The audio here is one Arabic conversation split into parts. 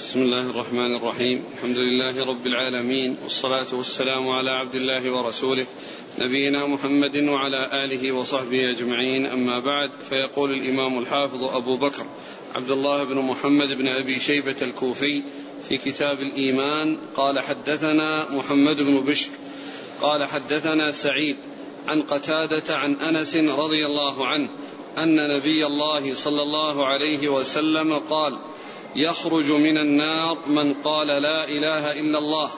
بسم الله الرحمن الرحيم. الحمد لله رب العالمين، والصلاة والسلام على عبد الله ورسوله نبينا محمد وعلى آله وصحبه أجمعين، أما بعد. فيقول الإمام الحافظ أبو بكر عبد الله بن محمد بن أبي شيبة الكوفي في كتاب الإيمان قال: حدثنا محمد بن بشر قال حدثنا سعيد عن قتادة عن أنس رضي الله عنه أن نبي الله صلى الله عليه وسلم قال: يخرج من النار من قال لا إله إلا الله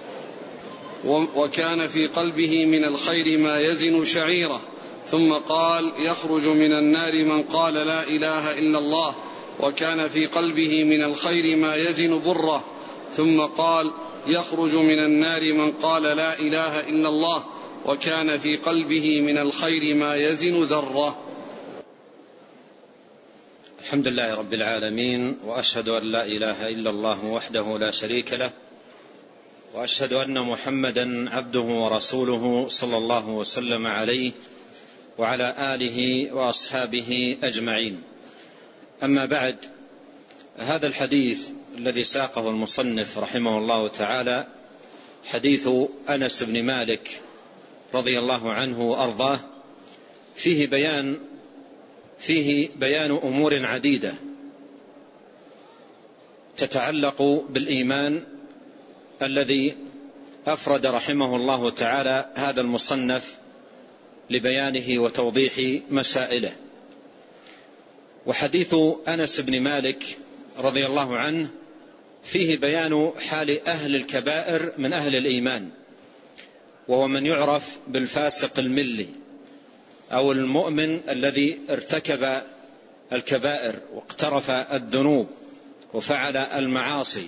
وكان في قلبه من الخير ما يزن شعيرة. ثم قال: يخرج من النار من قال لا إله إلا الله وكان في قلبه من الخير ما يزن بره. ثم قال: يخرج من النار من قال لا إله إلا الله وكان في قلبه من الخير ما يزن ذرة. الحمد لله رب العالمين، وأشهد أن لا إله إلا الله وحده لا شريك له، وأشهد أن محمدا عبده ورسوله صلى الله وسلم عليه وعلى آله وأصحابه أجمعين. أما بعد، هذا الحديث الذي ساقه المصنف رحمه الله تعالى حديث أنس بن مالك رضي الله عنه وأرضاه، فيه بيان أمور عديدة تتعلق بالإيمان الذي أفرد رحمه الله تعالى هذا المصنف لبيانه وتوضيح مسائله. وحديث أنس بن مالك رضي الله عنه فيه بيان حال أهل الكبائر من أهل الإيمان، وهو من يعرف بالفاسق الملي أو المؤمن الذي ارتكب الكبائر واقترف الذنوب وفعل المعاصي،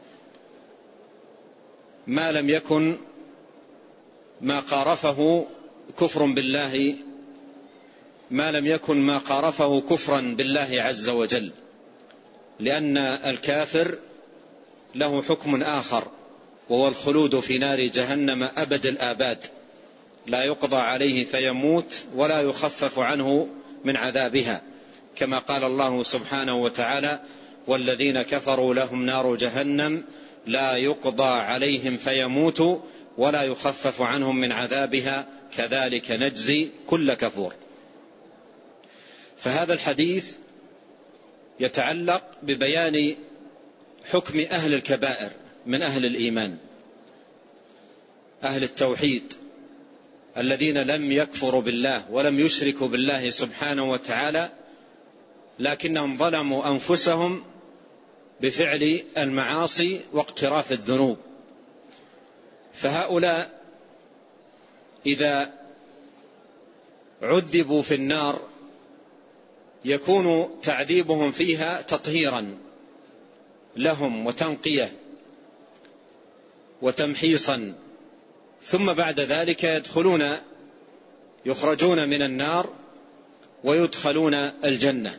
ما لم يكن ما قارفه كفر بالله، ما لم يكن ما قارفه كفرا بالله عز وجل، لأن الكافر له حكم آخر، وهو الخلود في نار جهنم أبد الآباد، لا يقضى عليه فيموت ولا يخفف عنه من عذابها، كما قال الله سبحانه وتعالى: والذين كفروا لهم نار جهنم لا يقضى عليهم فيموتوا ولا يخفف عنهم من عذابها كذلك نجزي كل كفور. فهذا الحديث يتعلق ببيان حكم أهل الكبائر من أهل الإيمان، أهل التوحيد الذين لم يكفروا بالله ولم يشركوا بالله سبحانه وتعالى، لكنهم ظلموا أنفسهم بفعل المعاصي واقتراف الذنوب. فهؤلاء إذا عذبوا في النار يكون تعذيبهم فيها تطهيرا لهم وتنقية وتمحيصا، ثم بعد ذلك يخرجون من النار ويدخلون الجنة.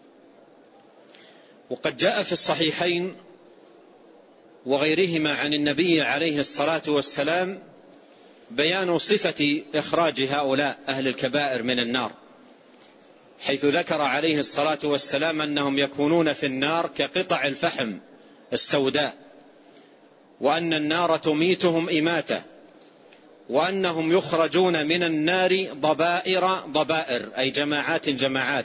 وقد جاء في الصحيحين وغيرهما عن النبي عليه الصلاة والسلام بيان صفة إخراج هؤلاء أهل الكبائر من النار، حيث ذكر عليه الصلاة والسلام أنهم يكونون في النار كقطع الفحم السوداء، وأن النار تميتهم إماتة، وأنهم يخرجون من النار ضبائر أي جماعات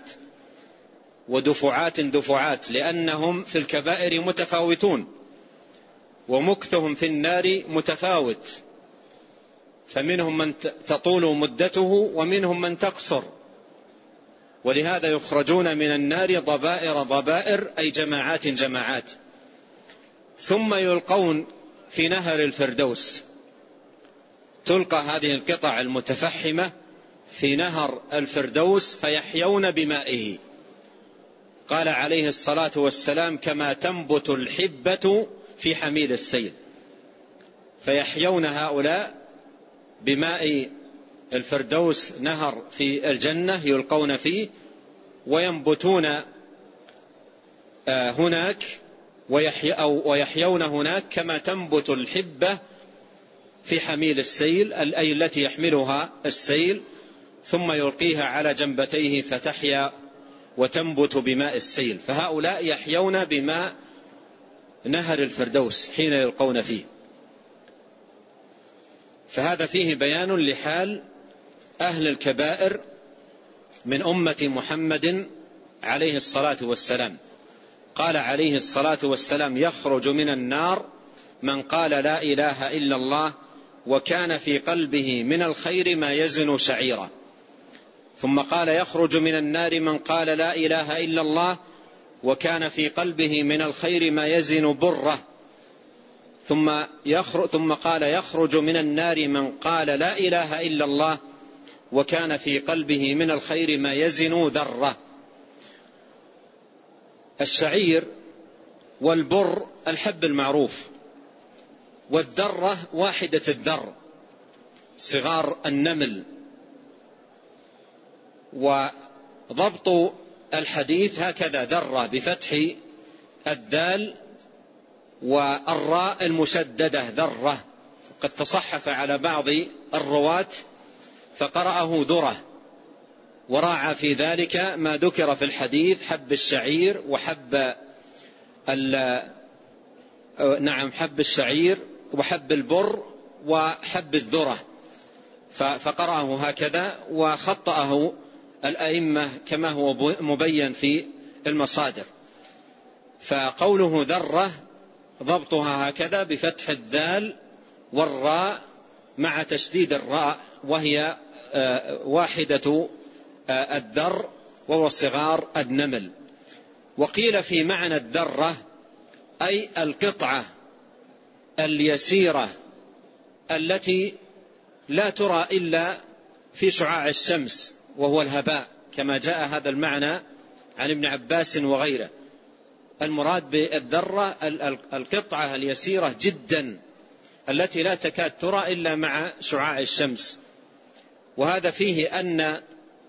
ودفعات، لأنهم في الكبائر متفاوتون، ومكثهم في النار متفاوت، فمنهم من تطول مدته ومنهم من تقصر، ولهذا يخرجون من النار ضبائر أي جماعات، ثم يلقون في نهر الفردوس. تلقى هذه القطع المتفحمة في نهر الفردوس فيحيون بمائه، قال عليه الصلاة والسلام: كما تنبت الحبة في حميل السيل. فيحيون هؤلاء بماء الفردوس، نهر في الجنة يلقون فيه وينبتون هناك ويحيون هناك كما تنبت الحبة في حميل السيل، أي التي يحملها السيل، ثم يلقيها على جنبتيه فتحيا وتنبت بماء السيل. فهؤلاء يحيون بماء نهر الفردوس حين يلقون فيه. فهذا فيه بيان لحال أهل الكبائر من أمة محمد عليه الصلاة والسلام. قال عليه الصلاة والسلام: يخرج من النار من قال لا إله إلا الله وكان في قلبه من الخير ما يزن شعيرا. ثم قال: يخرج من النار من قال لا إله إلا الله وكان في قلبه من الخير ما يزن بره. ثم قال: يخرج من النار من قال لا إله إلا الله وكان في قلبه من الخير ما يزن ذرة. الشعير والبر الحب المعروف، والذرة واحدة الذر صغار النمل. وضبط الحديث هكذا: ذرة بفتح الدال والراء المشددة ذرة. قد تصحف على بعض الرواة فقرأه ذرة، وراعى في ذلك ما ذكر في الحديث: حب الشعير وحب حب الشعير وحب البر وحب الذرة، فقرأه هكذا وخطأه الأئمة كما هو مبين في المصادر. فقوله ذرة ضبطها هكذا بفتح الدال والراء مع تشديد الراء، وهي واحدة الذر وهو صغار النمل. وقيل في معنى الذرة أي القطعة اليسيرة التي لا ترى إلا في شعاع الشمس وهو الهباء، كما جاء هذا المعنى عن ابن عباس وغيره. المراد بالذرة القطعة اليسيرة جدا التي لا تكاد ترى إلا مع شعاع الشمس. وهذا فيه أن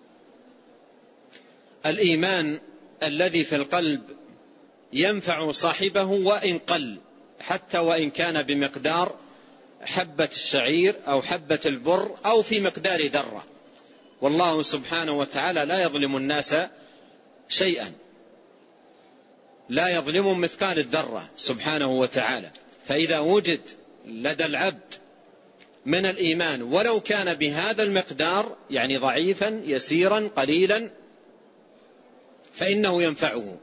الإيمان الذي في القلب ينفع صاحبه وإن قل، حتى وإن كان بمقدار حبة الشعير أو حبة البر أو في مقدار ذرة. والله سبحانه وتعالى لا يظلم الناس شيئا، لا يظلم مثقال الذرة سبحانه وتعالى. فإذا وجد لدى العبد من الإيمان ولو كان بهذا المقدار، يعني ضعيفا يسيرا قليلا، فإنه ينفعه.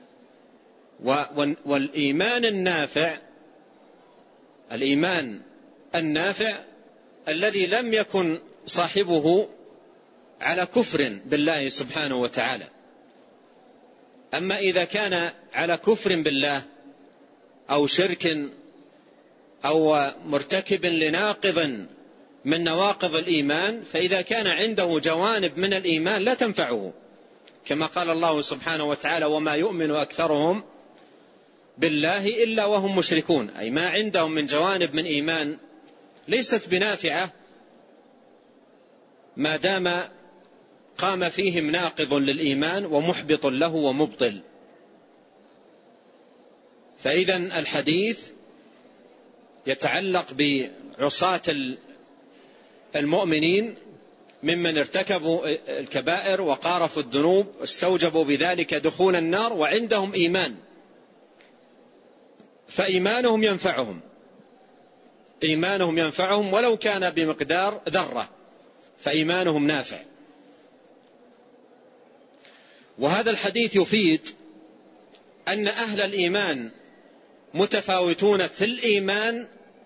والإيمان النافع، الإيمان النافع الذي لم يكن صاحبه على كفر بالله سبحانه وتعالى. أما إذا كان على كفر بالله أو شرك أو مرتكب لناقض من نواقض الإيمان، فإذا كان عنده جوانب من الإيمان لا تنفعه، كما قال الله سبحانه وتعالى: وما يؤمن أكثرهم بالله إلا وهم مشركون. أي ما عندهم من جوانب من إيمان ليست بنافعة ما دام قام فيهم ناقض للإيمان ومحبط له ومبطل. فإذا الحديث يتعلق بعصاة المؤمنين ممن ارتكبوا الكبائر وقارفوا الذنوب واستوجبوا بذلك دخول النار وعندهم إيمان، فإيمانهم ينفعهم، إيمانهم ينفعهم ولو كان بمقدار ذرة، فإيمانهم نافع. وهذا الحديث يفيد أن أهل الإيمان متفاوتون في الإيمان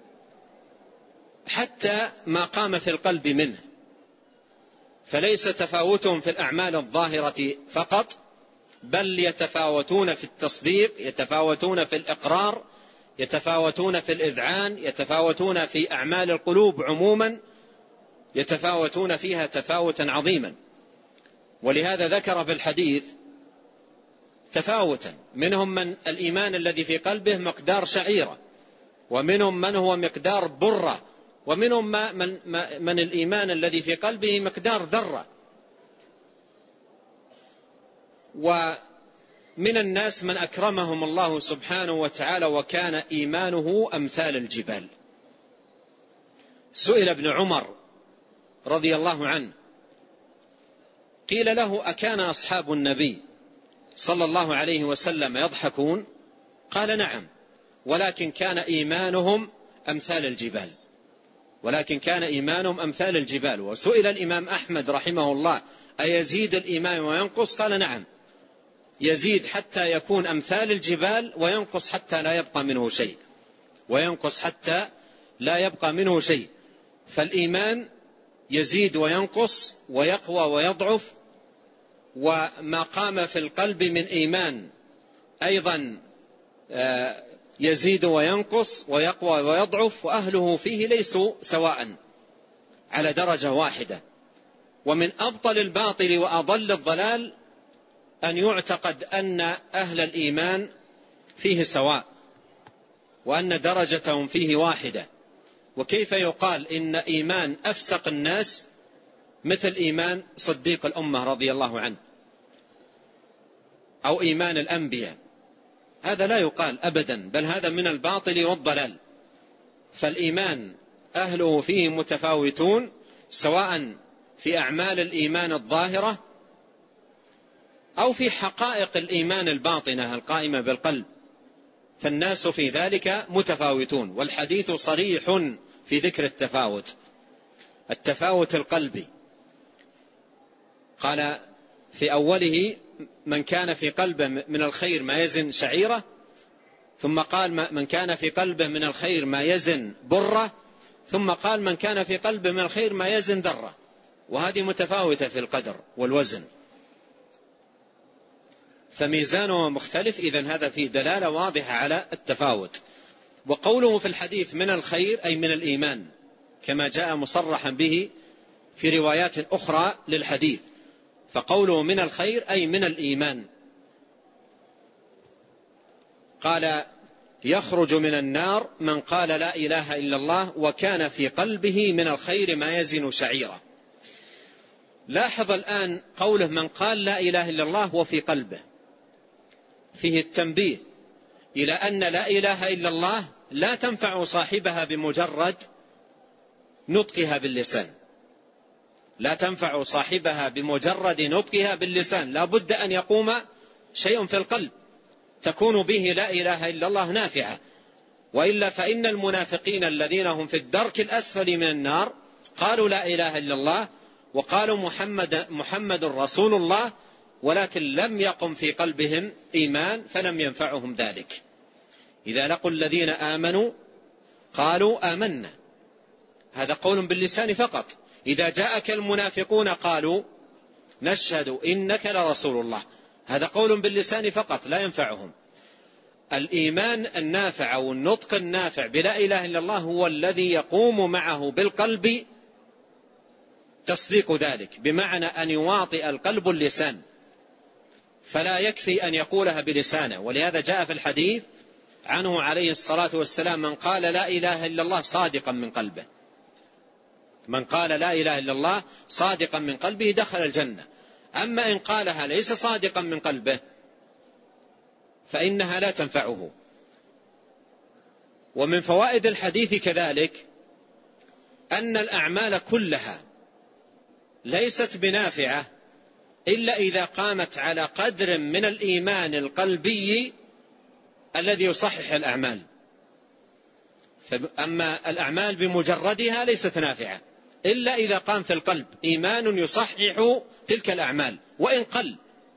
حتى ما قام في القلب منه، فليس تفاوتهم في الأعمال الظاهرة فقط، بل يتفاوتون في التصديق، يتفاوتون في الإقرار، يتفاوتون في الإذعان، يتفاوتون في أعمال القلوب عموما، يتفاوتون فيها تفاوتا عظيما. ولهذا ذكر في الحديث تفاوتا: منهم من الإيمان الذي في قلبه مقدار شعيرة، ومنهم من هو مقدار برة، ومنهم من الإيمان الذي في قلبه مقدار ذرة. ومن الناس من أكرمهم الله سبحانه وتعالى وكان إيمانه أمثال الجبال. سئل ابن عمر رضي الله عنه، قيل له: أكان أصحاب النبي صلى الله عليه وسلم يضحكون؟ قال: نعم. ولكن كان إيمانهم أمثال الجبال، ولكن كان إيمانهم أمثال الجبال. وسئل الإمام أحمد رحمه الله: أيزيد الإيمان وينقص؟ قال: نعم، يزيد حتى يكون أمثال الجبال، وينقص حتى لا يبقى منه شيء، وينقص حتى لا يبقى منه شيء. فالإيمان يزيد وينقص ويقوى ويضعف، وما قام في القلب من إيمان أيضا يزيد وينقص ويقوى ويضعف، وأهله فيه ليسوا سواء على درجة واحدة. ومن أبطل الباطل وأضل الضلال أن يعتقد أن أهل الإيمان فيه سواء، وأن درجتهم فيه واحدة. وكيف يقال إن إيمان أفسق الناس مثل إيمان صديق الأمة رضي الله عنه، أو إيمان الأنبياء؟ هذا لا يقال أبدا، بل هذا من الباطل والضلال. فالإيمان أهله فيه متفاوتون، سواء في أعمال الإيمان الظاهرة أو في حقائق الإيمان الباطنة القائمة بالقلب، فالناس في ذلك متفاوتون. والحديث صريح في ذكر التفاوت القلبي. قال في أوله: من كان في قلبه من الخير ما يزن شعيرة، ثم قال: من كان في قلبه من الخير ما يزن برة، ثم قال: من كان في قلبه من الخير ما يزن ذرة. وهذه متفاوتة في القدر والوزن، فميزانه مختلف. إذن هذا فيه دلالة واضحة على التفاوت. وقوله في الحديث من الخير أي من الإيمان، كما جاء مصرحا به في روايات أخرى للحديث. فقوله من الخير أي من الإيمان. قال: يخرج من النار من قال لا إله إلا الله وكان في قلبه من الخير ما يزن شعيرة. لاحظ الآن قوله من قال لا إله إلا الله وفي قلبه، فيه التنبيه إلى أن لا إله إلا الله لا تنفع صاحبها بمجرد نطقها باللسان، لا تنفع صاحبها بمجرد نطقها باللسان، لا بد أن يقوم شيء في القلب تكون به لا إله إلا الله نافعة. وإلا فإن المنافقين الذين هم في الدرك الأسفل من النار قالوا لا إله إلا الله وقالوا محمد رسول الله، ولكن لم يقم في قلبهم إيمان فلم ينفعهم ذلك. إذا لقوا الذين آمنوا قالوا آمنا، هذا قول باللسان فقط. إذا جاءك المنافقون قالوا نشهد إنك لرسول الله، هذا قول باللسان فقط لا ينفعهم. الإيمان النافع أو النطق النافع بلا إله إلا الله هو الذي يقوم معه بالقلب تصديق ذلك، بمعنى أن يواطئ القلب اللسان، فلا يكفي أن يقولها بلسانه. ولهذا جاء في الحديث عنه عليه الصلاة والسلام: من قال لا إله إلا الله صادقا من قلبه، من قال لا إله إلا الله صادقا من قلبه دخل الجنة. أما إن قالها ليس صادقا من قلبه فإنها لا تنفعه. ومن فوائد الحديث كذلك أن الأعمال كلها ليست بنافعة إلا إذا قامت على قدر من الإيمان القلبي الذي يصحح الأعمال. أما الأعمال بمجردها ليست نافعة إلا إذا قام في القلب إيمان يصحح تلك الأعمال وإن قل.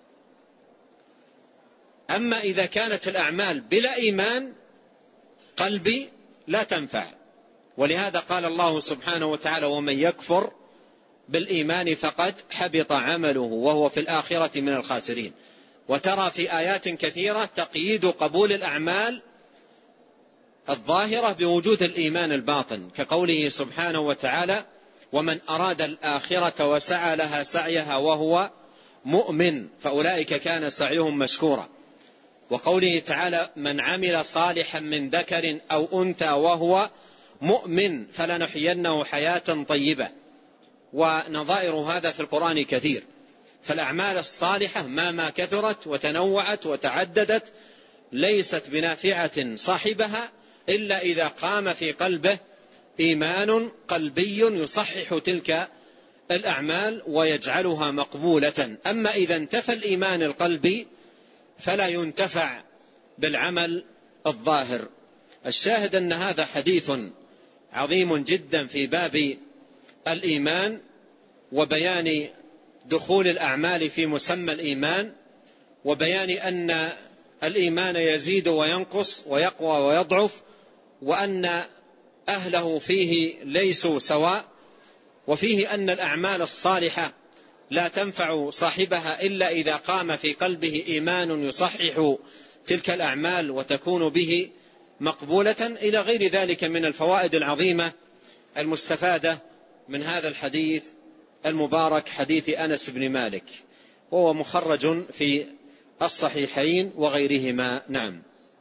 أما إذا كانت الأعمال بلا إيمان قلبي لا تنفع. ولهذا قال الله سبحانه وتعالى: ومن يكفر بالإيمان فقد حبط عمله وهو في الآخرة من الخاسرين. وترى في آيات كثيرة تقييد قبول الأعمال الظاهرة بوجود الإيمان الباطن، كقوله سبحانه وتعالى: ومن أراد الآخرة وسعى لها سعيها وهو مؤمن فأولئك كان سعيهم مشكورا. وقوله تعالى: من عمل صالحا من ذكر أو أنثى وهو مؤمن فلنحيينه حياة طيبة. ونظائر هذا في القرآن كثير. فالأعمال الصالحة ما كثرت وتنوعت وتعددت ليست بنافعة صاحبها إلا إذا قام في قلبه إيمان قلبي يصحح تلك الأعمال ويجعلها مقبولة. أما إذا انتفى الإيمان القلبي فلا ينتفع بالعمل الظاهر. الشاهد أن هذا حديث عظيم جدا في باب الإيمان وبيان دخول الأعمال في مسمى الإيمان، وبيان أن الإيمان يزيد وينقص ويقوى ويضعف، وأن أهله فيه ليسوا سواء، وفيه أن الأعمال الصالحة لا تنفع صاحبها إلا إذا قام في قلبه إيمان يصحح تلك الأعمال وتكون به مقبولة، إلى غير ذلك من الفوائد العظيمة المستفادة من هذا الحديث المبارك، حديث أنس بن مالك، وهو مخرج في الصحيحين وغيرهما. نعم.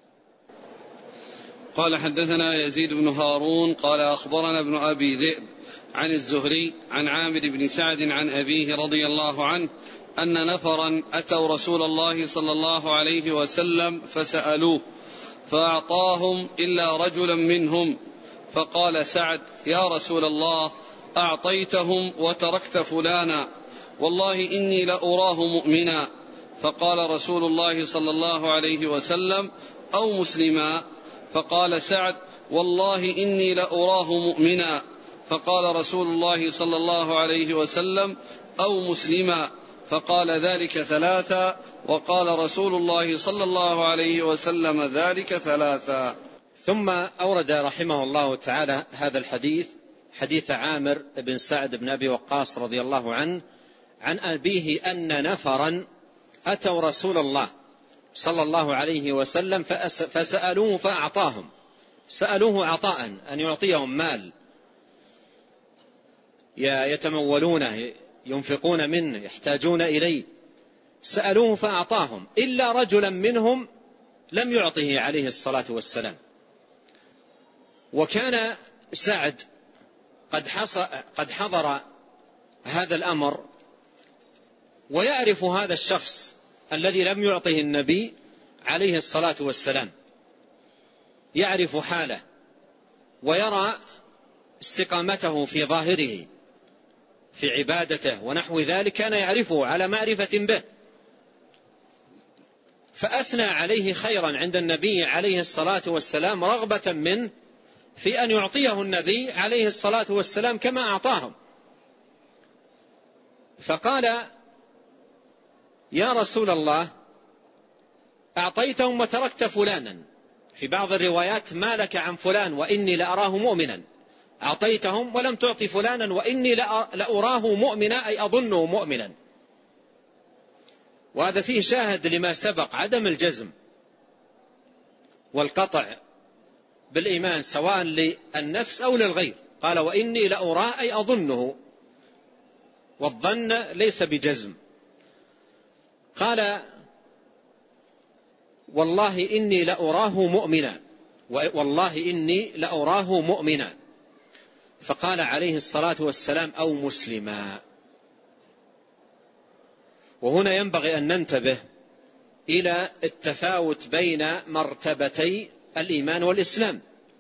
قال حدثنا يزيد بن هارون قال أخبرنا ابن أبي ذئب عن الزهري عن عامر بن سعد عن أبيه رضي الله عنه أن نفرا أتوا رسول الله صلى الله عليه وسلم فسألوه فأعطاهم إلا رجلا منهم، فقال سعد: يا رسول الله، أعطيتهم وتركت فلانا، والله إني لأراه مؤمنا. فقال رسول الله صلى الله عليه وسلم: أو مسلما. فقال سعد: والله إني لأراه مؤمنا. فقال رسول الله صلى الله عليه وسلم: أو مسلما. فقال ذلك ثلاثا، وقال رسول الله صلى الله عليه وسلم ذلك ثلاثا. ثم أورد رحمه الله تعالى هذا الحديث، حديث عامر بن سعد بن أبي وقاص رضي الله عنه عن أبيه أن نفرا أتوا رسول الله صلى الله عليه وسلم فسألوه فأعطاهم. سألوه عطاء، أن يعطيهم مال يتمولونه، ينفقون منه، يحتاجون إليه. سألوه فأعطاهم إلا رجلا منهم لم يعطه عليه الصلاة والسلام. وكان سعد قد حضر هذا الأمر ويعرف هذا الشخص الذي لم يعطه النبي عليه الصلاة والسلام، يعرف حاله ويرى استقامته في ظاهره في عبادته ونحو ذلك، كان يعرفه على معرفة به، فأثنى عليه خيرا عند النبي عليه الصلاة والسلام رغبة منه في أن يعطيه النبي عليه الصلاة والسلام كما أعطاهم. فقال: يا رسول الله، أعطيتهم وتركت فلانا. في بعض الروايات: ما لك عن فلان وإني لأراه مؤمنا. أعطيتهم ولم تعطي فلانا وإني لأراه مؤمنا، أي أظنه مؤمنا. وهذا فيه شاهد لما سبق، عدم الجزم والقطع بالإيمان سواء للنفس أو للغير. قال: وإني لأراه، أي أظنه، والظن ليس بجزم. قال: والله إني لأراه مؤمنا، والله إني لأراه مؤمنا. فقال عليه الصلاة والسلام: أو مسلما. وهنا ينبغي أن ننتبه إلى التفاوت بين مرتبتي الإيمان والإسلام،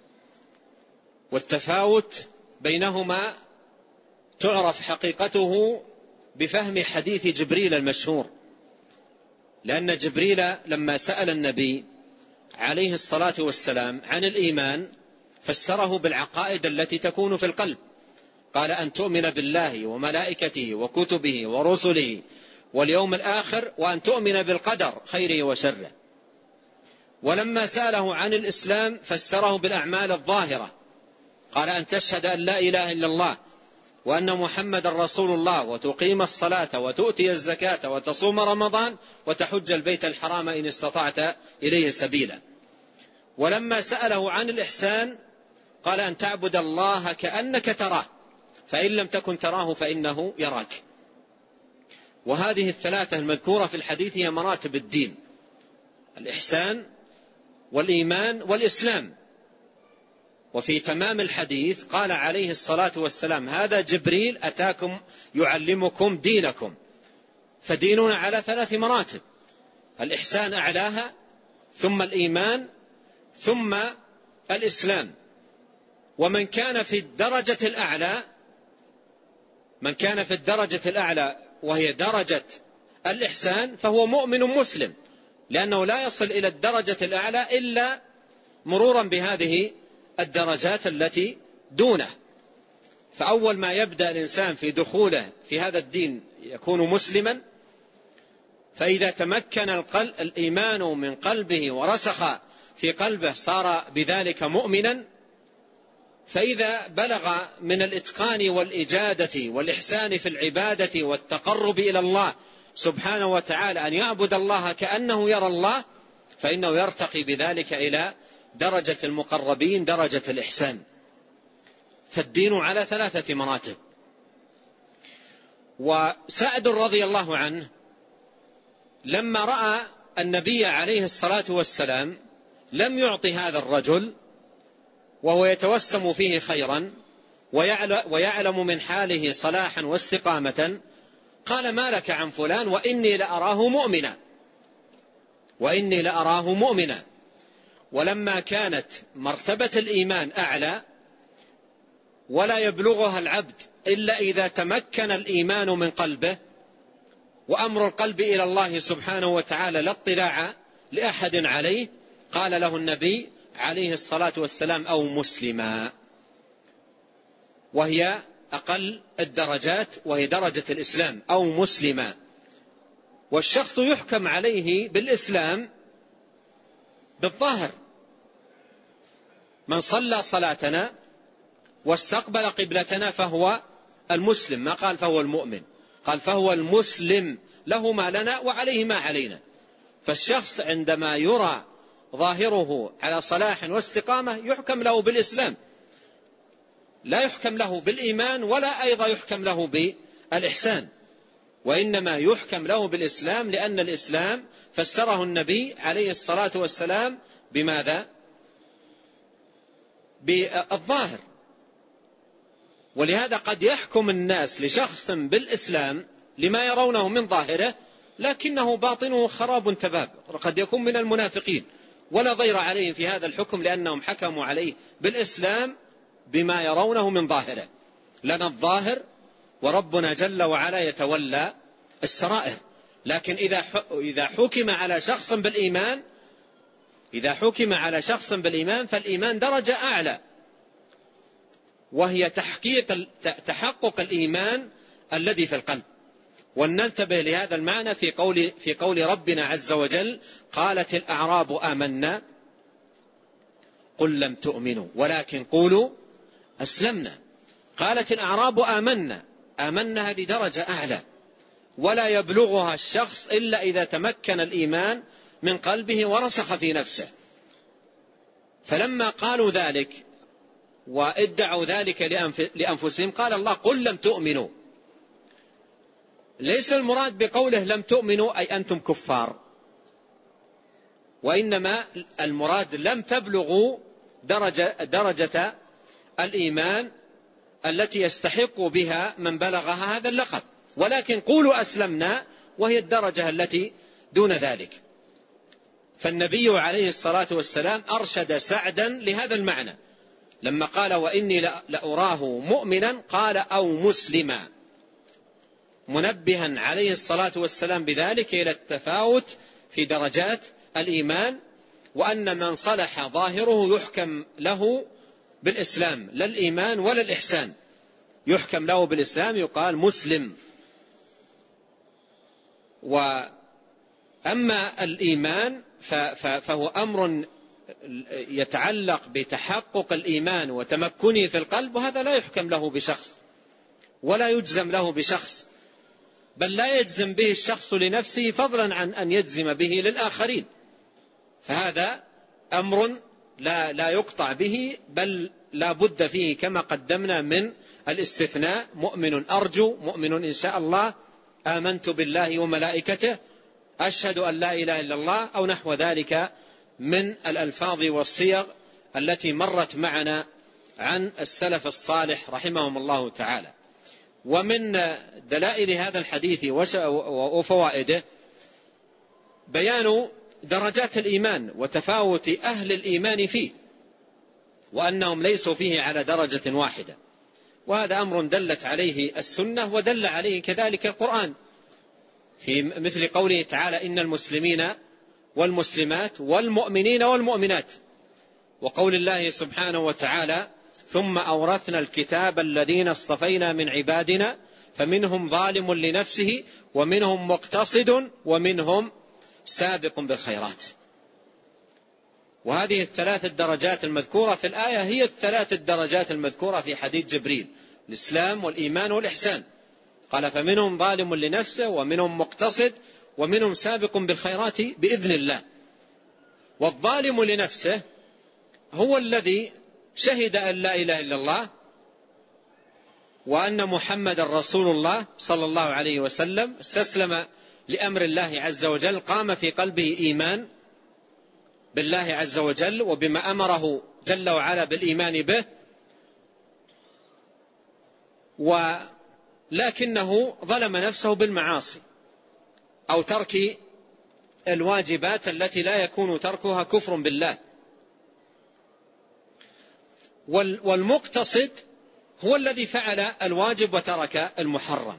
والتفاوت بينهما تعرف حقيقته بفهم حديث جبريل المشهور، لأن جبريل لما سأل النبي عليه الصلاة والسلام عن الإيمان فسره بالعقائد التي تكون في القلب. قال: أن تؤمن بالله وملائكته وكتبه ورسله واليوم الآخر، وأن تؤمن بالقدر خيره وشره. ولما سأله عن الإسلام فسره بالأعمال الظاهرة، قال: أن تشهد أن لا إله إلا الله وأن محمد رسول الله، وتقيم الصلاة وتؤتي الزكاة وتصوم رمضان وتحج البيت الحرام إن استطعت إليه سبيلا. ولما سأله عن الإحسان قال: أن تعبد الله كأنك تراه، فإن لم تكن تراه فإنه يراك. وهذه الثلاثة المذكورة في الحديث هي مراتب الدين: الإحسان والإيمان والإسلام. وفي تمام الحديث قال عليه الصلاة والسلام: هذا جبريل أتاكم يعلمكم دينكم. فديننا على 3 مراتب: الإحسان أعلاها، ثم الإيمان، ثم الإسلام. ومن كان في الدرجة الأعلى، من كان في الدرجة الأعلى وهي درجة الإحسان، فهو مؤمن مسلم، لأنه لا يصل إلى الدرجة الأعلى إلا مرورا بهذه الدرجات التي دونه. فأول ما يبدأ الإنسان في دخوله في هذا الدين يكون مسلما، فإذا تمكن الإيمان من قلبه ورسخ في قلبه صار بذلك مؤمنا. فإذا بلغ من الإتقان والإجادة والإحسان في العبادة والتقرب إلى الله سبحانه وتعالى أن يعبد الله كأنه يرى الله، فإنه يرتقي بذلك إلى درجة المقربين، درجة الإحسان. فالدين على 3 مراتب. وسعد رضي الله عنه لما رأى النبي عليه الصلاة والسلام لم يعطي هذا الرجل وهو يتوسم فيه خيرا ويعلم من حاله صلاحا واستقامة، قال: ما لك عن فلان وإني لأراه مؤمنا. ولما كانت مرتبة الإيمان أعلى ولا يبلغها العبد إلا إذا تمكن الإيمان من قلبه، وأمر القلب إلى الله سبحانه وتعالى لا اطلاع لأحد عليه، قال له النبي عليه الصلاة والسلام: أو مسلما، وهي أقل الدرجات، وهي درجة الإسلام، أو مسلما. والشخص يحكم عليه بالإسلام بالظاهر. من صلى صلاتنا واستقبل قبلتنا فهو المسلم، ما قال فهو المؤمن، قال فهو المسلم، له ما لنا وعليه ما علينا. فالشخص عندما يرى ظاهره على صلاح واستقامة يحكم له بالإسلام، لا يحكم له بالإيمان ولا أيضا يحكم له بالإحسان، وإنما يحكم له بالإسلام، لأن الإسلام فسره النبي عليه الصلاة والسلام بماذا؟ بالظاهر. ولهذا قد يحكم الناس لشخص بالإسلام لما يرونه من ظاهره، لكنه باطنه خراب تباب، قد يكون من المنافقين، ولا ضير عليهم في هذا الحكم، لأنهم حكموا عليه بالإسلام بما يرونه من ظاهره. لنا الظاهر وربنا جل وعلا يتولى السرائر. لكن إذا حكم على شخص بالإيمان فالإيمان درجة أعلى، وهي تحقق الإيمان الذي في القلب. ولننتبه لهذا المعنى في قول ربنا عز وجل: قالت الأعراب آمنا قل لم تؤمنوا ولكن قولوا أسلمنا. قالت الأعراب آمنا هذه درجة أعلى، ولا يبلغها الشخص إلا إذا تمكن الإيمان من قلبه ورسخ في نفسه. فلما قالوا ذلك وادعوا ذلك لأنفسهم قال الله: قل لم تؤمنوا. ليس المراد بقوله لم تؤمنوا أي أنتم كفار، وإنما المراد لم تبلغوا درجة الإيمان التي يستحق بها من بلغها هذا اللقب، ولكن قولوا أسلمنا، وهي الدرجة التي دون ذلك. فالنبي عليه الصلاة والسلام أرشد سعدا لهذا المعنى لما قال: وإني لأراه مؤمنا، قال: أو مسلما، منبها عليه الصلاة والسلام بذلك إلى التفاوت في درجات الإيمان، وأن من صلح ظاهره يحكم له بالإسلام، لا الإيمان ولا الإحسان، يحكم له بالإسلام، يقال مسلم. وأما الإيمان فهو أمر يتعلق بتحقق الإيمان وتمكنه في القلب، وهذا لا يحكم له بشخص ولا يجزم له بشخص، بل لا يجزم به الشخص لنفسه فضلا عن أن يجزم به للآخرين. فهذا أمر لا يقطع به، بل لا بد فيه كما قدمنا من الاستثناء: مؤمن أرجو، مؤمن إن شاء الله، آمنت بالله وملائكته، أشهد أن لا إله إلا الله، أو نحو ذلك من الألفاظ والصيغ التي مرت معنا عن السلف الصالح رحمهم الله تعالى. ومن دلائل هذا الحديث وفوائده بيان درجات الإيمان وتفاوت أهل الإيمان فيه، وأنهم ليسوا فيه على درجة واحدة، وهذا أمر دلت عليه السنة ودل عليه كذلك القرآن، في مثل قوله تعالى: إن المسلمين والمسلمات والمؤمنين والمؤمنات وقول الله سبحانه وتعالى: ثم أورثنا الكتاب الذين اصطفينا من عبادنا فمنهم ظالم لنفسه ومنهم مقتصد ومنهم سابق بالخيرات. وهذه الثلاث الدرجات المذكورة في الآية هي الثلاث الدرجات المذكورة في حديث جبريل: الإسلام والإيمان والإحسان. قال: فمنهم ظالم لنفسه ومنهم مقتصد ومنهم سابق بالخيرات بإذن الله. والظالم لنفسه هو الذي شهد أن لا إله إلا الله وأن محمد رسول الله صلى الله عليه وسلم، استسلم لأمر الله عز وجل، قام في قلبه إيمان بالله عز وجل وبما أمره جل وعلا بالإيمان به، ولكنه ظلم نفسه بالمعاصي أو ترك الواجبات التي لا يكون تركها كفر بالله. والمقتصد هو الذي فعل الواجب وترك المحرم،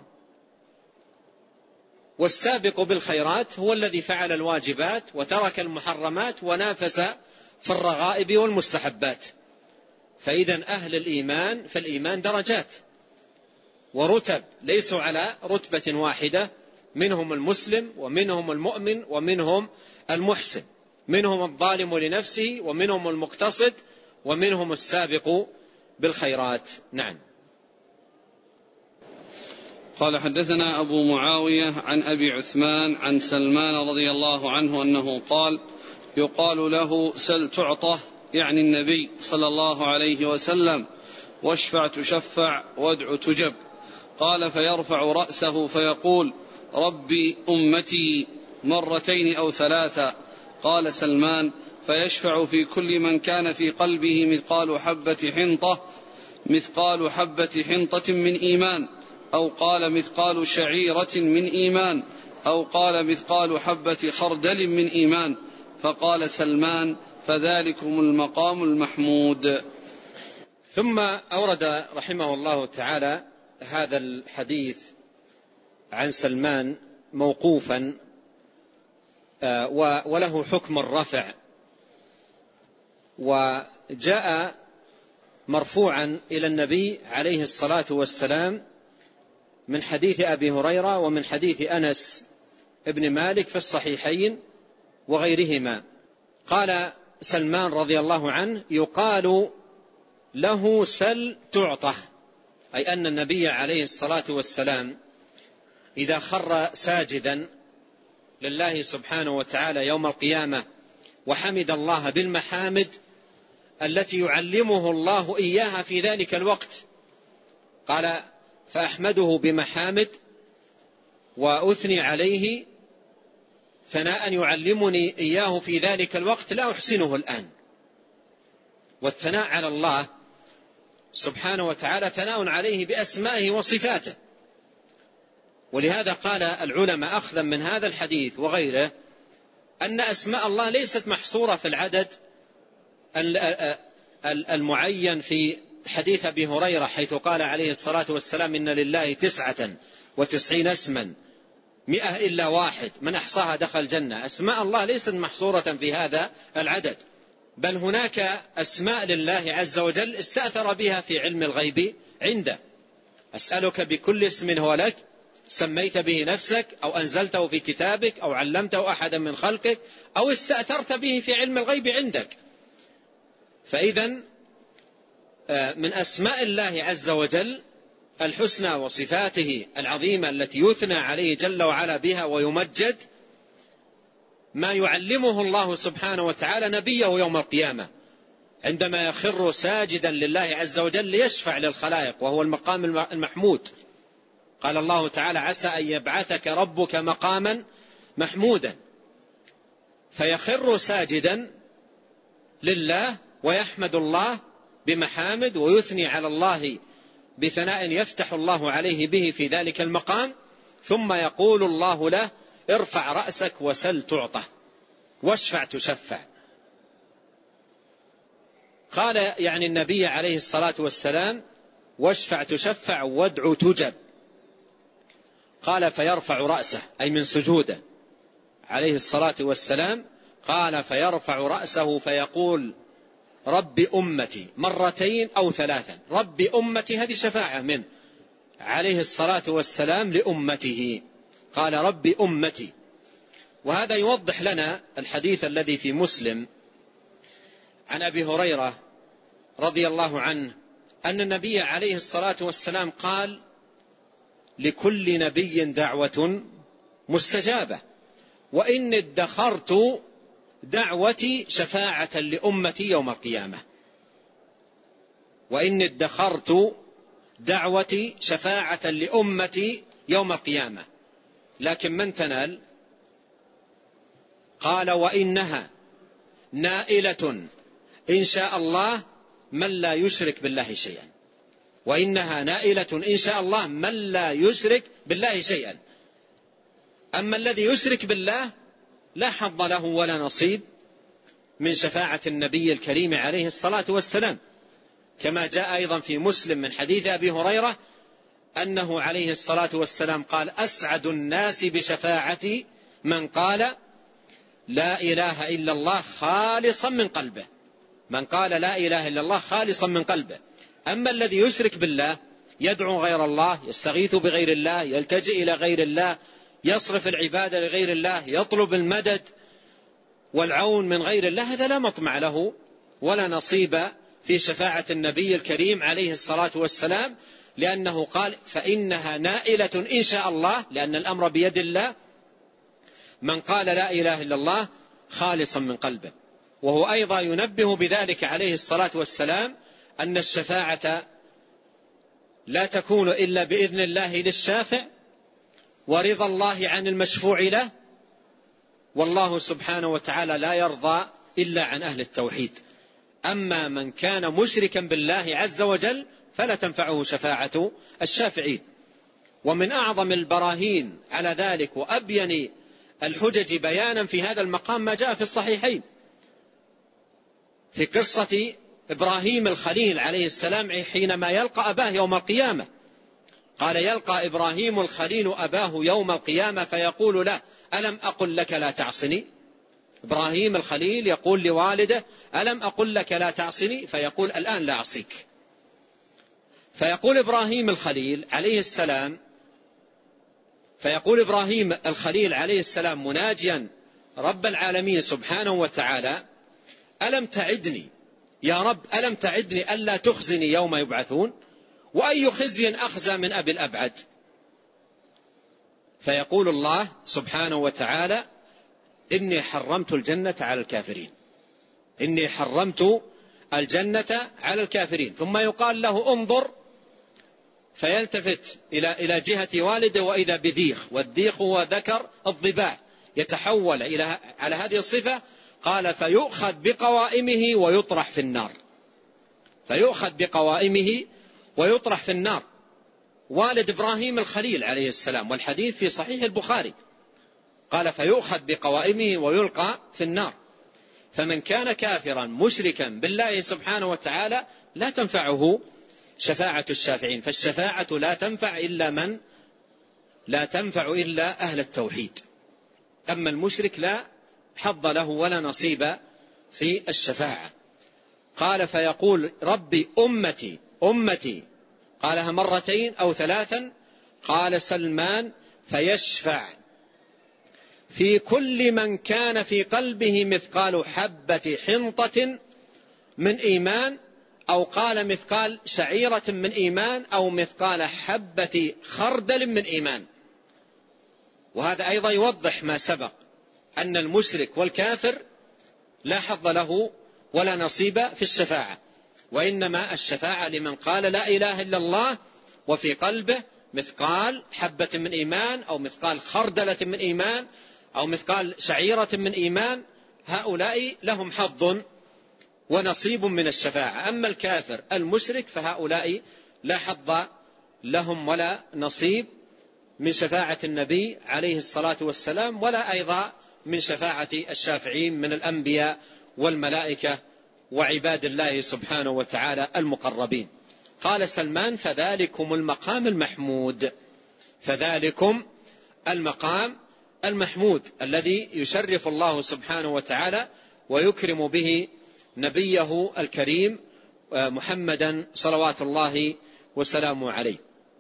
والسابق بالخيرات هو الذي فعل الواجبات وترك المحرمات ونافس في الرغائب والمستحبات. فإذا أهل الإيمان في الإيمان درجات ورتب، ليسوا على رتبة واحدة، منهم المسلم ومنهم المؤمن ومنهم المحسن، منهم الظالم لنفسه ومنهم المقتصد ومنهم السابق بالخيرات. نعم. قال: حدثنا أبو معاوية عن أبي عثمان عن سلمان رضي الله عنه أنه قال: يقال له سل تعطه، يعني النبي صلى الله عليه وسلم، واشفع تشفع وادع تجب. قال: فيرفع رأسه فيقول: ربي أمتي، مرتين أو ثلاثا. قال سلمان: فيشفع في كل من كان في قلبه مثقال حبة حنطة من إيمان، أو قال مثقال شعيرة من إيمان، أو قال مثقال حبة خردل من إيمان. فقال سلمان: فذلكم المقام المحمود. ثم أورد رحمه الله تعالى هذا الحديث عن سلمان موقوفا وله حكم الرفع، وجاء مرفوعا إلى النبي عليه الصلاة والسلام من حديث أبي هريرة ومن حديث أنس ابن مالك في الصحيحين وغيرهما. قال سلمان رضي الله عنه: يقال له سل تعطه، أي أن النبي عليه الصلاة والسلام إذا خر ساجدا لله سبحانه وتعالى يوم القيامة وحمد الله بالمحامد التي يعلمه الله إياها في ذلك الوقت، قال: فأحمده بمحامد وأثني عليه ثناء يعلمني إياه في ذلك الوقت لا أحسنه الآن. والثناء على الله سبحانه وتعالى ثناء عليه بأسمائه وصفاته. ولهذا قال العلماء أخذا من هذا الحديث وغيره أن أسماء الله ليست محصورة في العدد المعين في حديث أبي هريرة، حيث قال عليه الصلاة والسلام: إن لله 99 اسما 100 إلا واحد من أحصاها دخل الجنة. أسماء الله ليست محصورة في هذا العدد، بل هناك أسماء لله عز وجل استأثر بها في علم الغيب عنده. أسألك بكل اسم هو لك سميت به نفسك أو أنزلته في كتابك أو علمته أحدا من خلقك أو استأثرت به في علم الغيب عندك. فإذا من أسماء الله عز وجل الحسنى وصفاته العظيمة التي يثنى عليه جل وعلا بها ويمجد ما يعلمه الله سبحانه وتعالى نبيه يوم القيامة عندما يخر ساجدا لله عز وجل ليشفع للخلائق، وهو المقام المحمود. قال الله تعالى: عسى أن يبعثك ربك مقاما محمودا. فيخر ساجدا لله ويحمد الله بمحامد ويثني على الله بثناء يفتح الله عليه به في ذلك المقام، ثم يقول الله له: ارفع رأسك وسل تعطه واشفع تشفع. قال يعني النبي عليه الصلاة والسلام: واشفع تشفع وادع تجب. قال: فيرفع رأسه، أي من سجوده عليه الصلاة والسلام. قال: فيرفع رأسه فيقول: رب أمتي مرتين أو ثلاثا. رب أمتي هذه شفاعة منه عليه الصلاة والسلام لأمته، قال رب أمتي. وهذا يوضح لنا الحديث الذي في مسلم عن أبي هريرة رضي الله عنه أن النبي عليه الصلاة والسلام قال لكل نبي دعوة مستجابة، وإني ادخرت دعوتي شفاعة لأمتي يوم القيامة. وإني ادخرت دعوتي شفاعة لأمتي يوم القيامة، لكن من تنال؟ قال وإنها نائلة إن شاء الله من لا يشرك بالله شيئا. وإنها نائلة إن شاء الله من لا يشرك بالله شيئا. أما الذي يشرك بالله لا حظ له ولا نصيب من شفاعة النبي الكريم عليه الصلاة والسلام، كما جاء أيضا في مسلم من حديث أبي هريرة أنه عليه الصلاة والسلام قال أسعد الناس بشفاعتي من قال لا إله إلا الله خالصا من قلبه. من قال لا إله إلا الله خالصا من قلبه. أما الذي يشرك بالله يدعو غير الله، يستغيث بغير الله، يلتجئ إلى غير الله، يصرف العبادة لغير الله، يطلب المدد والعون من غير الله، هذا لا مطمع له ولا نصيب في شفاعة النبي الكريم عليه الصلاة والسلام، لأنه قال فإنها نائلة إن شاء الله، لأن الأمر بيد الله، من قال لا إله إلا الله خالصا من قلبه. وهو أيضا ينبه بذلك عليه الصلاة والسلام أن الشفاعة لا تكون إلا بإذن الله للشافع ورضا الله عن المشفوع له، والله سبحانه وتعالى لا يرضى إلا عن أهل التوحيد. أما من كان مشركا بالله عز وجل فلا تنفعه شفاعة الشافعين. ومن أعظم البراهين على ذلك وأبين الحجج بيانا في هذا المقام ما جاء في الصحيحين في قصة إبراهيم الخليل عليه السلام حينما يلقى أباه يوم القيامة. قال يلقى إبراهيم الخليل أباه يوم القيامة فيقول له ألم أقل لك لا تعصني؟ إبراهيم الخليل يقول لوالده ألم أقل لك لا تعصني؟ فيقول الآن لا أعصيك. فيقول إبراهيم الخليل عليه السلام مناجيا رب العالمين سبحانه وتعالى ألم تعدني يا رب، ألم تعدني ألا تخزني يوم يبعثون؟ وأي خزي أخزى من أبي الأبعد؟ فيقول الله سبحانه وتعالى إني حرمت الجنة على الكافرين، إني حرمت الجنة على الكافرين. ثم يقال له انظر، فيلتفت إلى جهة والده وإذا بذيخ، والذيخ هو ذكر الضباع يتحول على هذه الصفة. قال فيؤخذ بقوائمه ويطرح في النار. فيؤخذ بقوائمه ويطرح في النار. والد إبراهيم الخليل عليه السلام، والحديث في صحيح البخاري، قال فيؤخذ بقوائمه ويلقى في النار. فمن كان كافرا مشركا بالله سبحانه وتعالى لا تنفعه شفاعة الشافعين. فالشفاعة لا تنفع إلا أهل التوحيد. أما المشرك لا حظ له ولا نصيب في الشفاعة. قال فيقول ربي أمتي أمتي، قالها مرتين أو ثلاثا. قال سلمان فيشفع في كل من كان في قلبه مثقال حبة حنطة من إيمان، أو قال مثقال شعيرة من إيمان، أو مثقال حبة خردل من إيمان. وهذا أيضا يوضح ما سبق أن المشرك والكافر لا حظ له ولا نصيب في الشفاعة، وإنما الشفاعة لمن قال لا إله إلا الله وفي قلبه مثقال حبة من إيمان، أو مثقال خردلة من إيمان، أو مثقال شعيرة من إيمان. هؤلاء لهم حظ ونصيب من الشفاعة. أما الكافر المشرك فهؤلاء لا حظ لهم ولا نصيب من شفاعة النبي عليه الصلاة والسلام، ولا أيضا من شفاعة الشافعين من الأنبياء والملائكة وعباد الله سبحانه وتعالى المقربين. قال سلمان فذلكم المقام المحمود. فذلكم المقام المحمود الذي يشرف الله سبحانه وتعالى ويكرم به نبيه الكريم محمدا صلوات الله وسلامه عليه.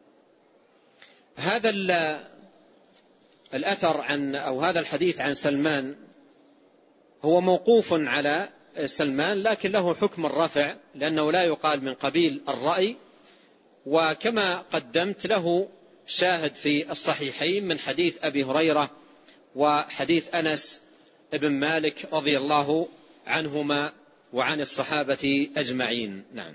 هذا الأثر أو هذا الحديث عن سلمان هو موقوف على سلمان، لكن له حكم الرفع لأنه لا يقال من قبيل الرأي، وكما قدمت له شاهد في الصحيحين من حديث أبي هريرة وحديث أنس بن مالك رضي الله عنهما وعن الصحابة أجمعين. نعم.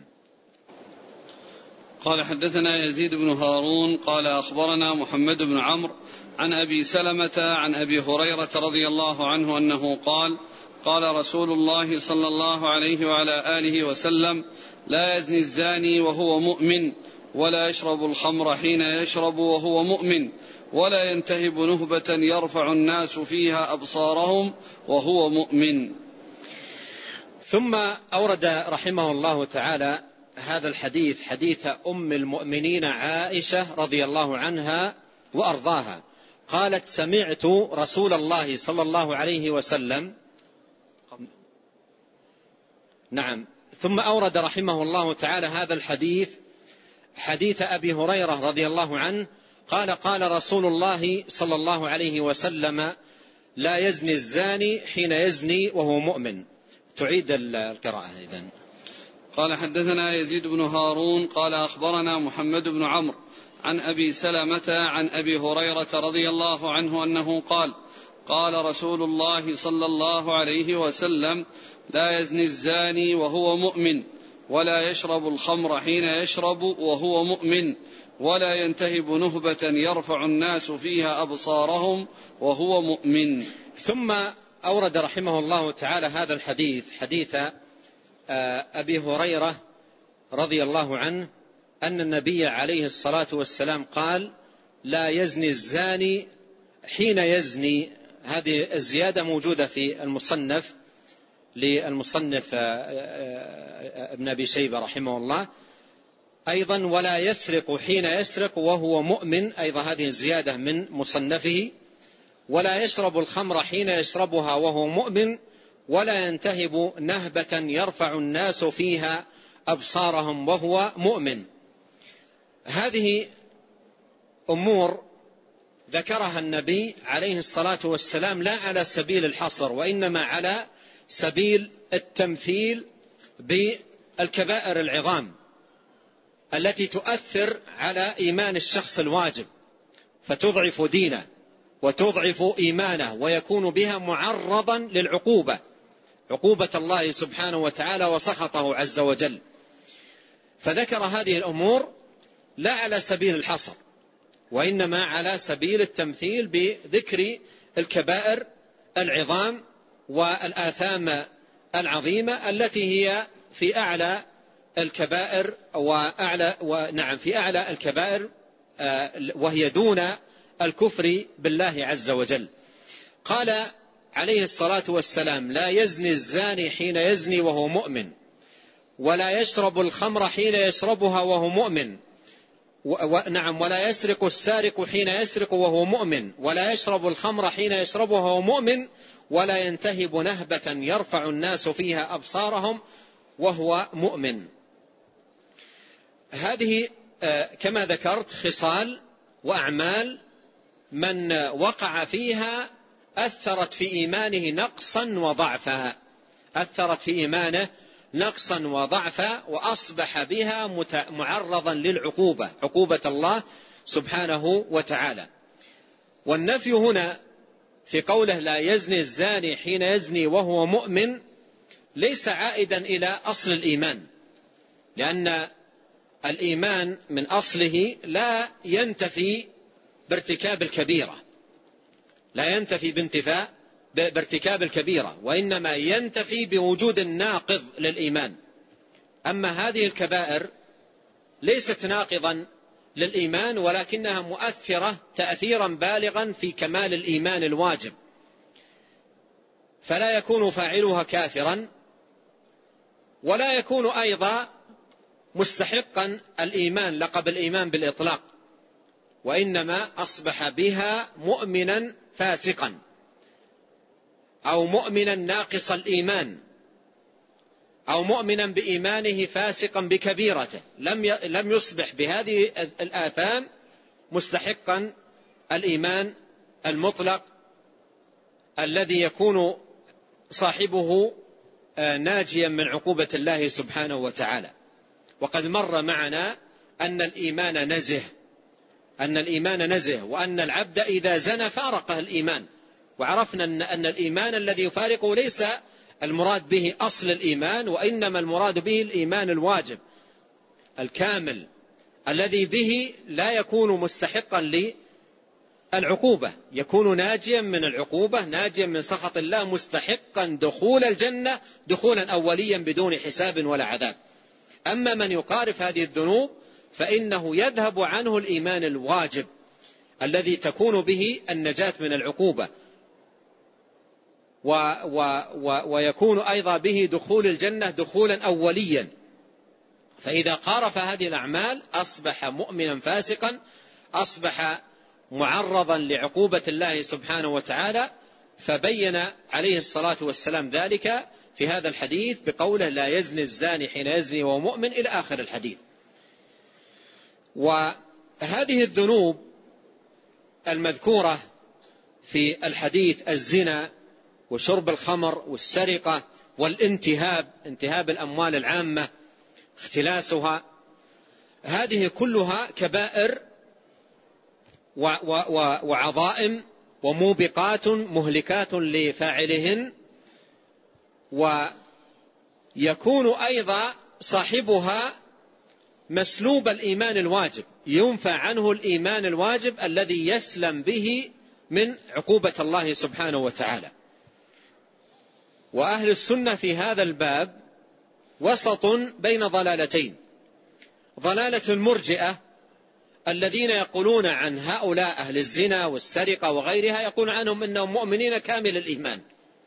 قال حدثنا يزيد بن هارون قال أخبرنا محمد بن عمرو عن أبي سلمة عن أبي هريرة رضي الله عنه أنه قال قال رسول الله صلى الله عليه وعلى آله وسلم: لا يزني الزاني وهو مؤمن، ولا يشرب الخمر حين يشرب وهو مؤمن، ولا ينتهب نهبة يرفع الناس فيها أبصارهم وهو مؤمن. ثم أورد رحمه الله تعالى هذا الحديث، حديث أم المؤمنين عائشة رضي الله عنها وأرضاها، قالت: سمعت رسول الله صلى الله عليه وسلم. نعم. ثم أورد رحمه الله تعالى هذا الحديث، حديث أبي هريرة رضي الله عنه قال: قال رسول الله صلى الله عليه وسلم: لا يزني الزاني حين يزني وهو مؤمن. تعيد القراءة إذن. قال حدثنا يزيد بن هارون قال أخبرنا محمد بن عمرو عن أبي سلمة عن أبي هريرة رضي الله عنه أنه قال: قال رسول الله صلى الله عليه وسلم: لا يزني الزاني وهو مؤمن، ولا يشرب الخمر حين يشرب وهو مؤمن، ولا ينتهب نهبة يرفع الناس فيها أبصارهم وهو مؤمن. ثم أورد رحمه الله تعالى هذا الحديث، حديث أبي هريرة رضي الله عنه أن النبي عليه الصلاة والسلام قال: لا يزني الزاني حين يزني. هذه الزيادة موجودة في المصنف للمصنف ابن أبي شيبة رحمه الله أيضا: ولا يسرق حين يسرق وهو مؤمن، أيضا هذه الزيادة من مصنفه: ولا يشرب الخمر حين يشربها وهو مؤمن، ولا ينتهب نهبة يرفع الناس فيها أبصارهم وهو مؤمن. هذه أمور ذكرها النبي عليه الصلاة والسلام لا على سبيل الحصر، وإنما على سبيل التمثيل بالكبائر العظام التي تؤثر على إيمان الشخص الواجب، فتضعف دينه وتضعف إيمانه، ويكون بها معرضا للعقوبة، عقوبة الله سبحانه وتعالى وسخطه عز وجل. فذكر هذه الأمور لا على سبيل الحصر، وإنما على سبيل التمثيل بذكر الكبائر العظام والآثام العظيمة التي هي في أعلى الكبائر في أعلى الكبائر، وهي دون الكفر بالله عز وجل. قال عليه الصلاة والسلام: لا يزني الزاني حين يزني وهو مؤمن، ولا يشرب الخمر حين يشربها وهو مؤمن، ولا يسرق السارق حين يسرق وهو مؤمن، ولا يشرب الخمر حين يشربها وهو مؤمن، ولا ينتهب نهبة يرفع الناس فيها أبصارهم وهو مؤمن. هذه كما ذكرت خصال وأعمال من وقع فيها أثرت في إيمانه نقصا وضعفا، أثرت في إيمانه نقصا وضعفا، وأصبح بها معرضا للعقوبة، عقوبة الله سبحانه وتعالى. والنفي هنا في قوله: لا يزني الزاني حين يزني وهو مؤمن، ليس عائدا إلى أصل الإيمان، لأن الإيمان من أصله لا ينتفي بارتكاب الكبيرة، لا ينتفي بارتكاب الكبيرة، وإنما ينتفي بوجود الناقض للإيمان. أما هذه الكبائر ليست ناقضا للإيمان، ولكنها مؤثرة تأثيرا بالغا في كمال الإيمان الواجب، فلا يكون فاعلها كافرا، ولا يكون أيضا مستحقا الإيمان لقب الإيمان بالإطلاق، وإنما أصبح بها مؤمنا فاسقا أو مؤمنا ناقص الإيمان. أو مؤمنا بإيمانه فاسقا بكبيرته لم يصبح بهذه الآثام مستحقا الإيمان المطلق الذي يكون صاحبه ناجيا من عقوبة الله سبحانه وتعالى. وقد مر معنا أن الإيمان نزه وأن العبد إذا زنى فارقه الإيمان. وعرفنا أن الإيمان الذي يفارقه ليس المراد به أصل الإيمان، وإنما المراد به الإيمان الواجب الكامل الذي به لا يكون مستحقا للعقوبة، يكون ناجيا من العقوبة، ناجيا من سخط الله، مستحقا دخول الجنة دخولا أوليا بدون حساب ولا عذاب. أما من يقارف هذه الذنوب فإنه يذهب عنه الإيمان الواجب الذي تكون به النجاة من العقوبة، ويكون أيضا به دخول الجنة دخولا أوليا. فإذا قارف هذه الأعمال أصبح مؤمنا فاسقا، أصبح معرضا لعقوبة الله سبحانه وتعالى. فبين عليه الصلاة والسلام ذلك في هذا الحديث بقوله: لا يزني الزاني حين يزني وهو مؤمن، إلى آخر الحديث. وهذه الذنوب المذكورة في الحديث: الزنا وشرب الخمر والسرقة انتهاب الأموال العامة، اختلاسها، هذه كلها كبائر وعظائم وموبقات مهلكات لفاعلهن، ويكون أيضا صاحبها مسلوب الإيمان الواجب، ينفى عنه الإيمان الواجب الذي يسلم به من عقوبة الله سبحانه وتعالى. وأهل السنة في هذا الباب وسط بين ضلالتين: ضلالة المرجئة الذين يقولون عن هؤلاء أهل الزنا والسرقة وغيرها، يقول عنهم إنهم مؤمنين كامل الإيمان،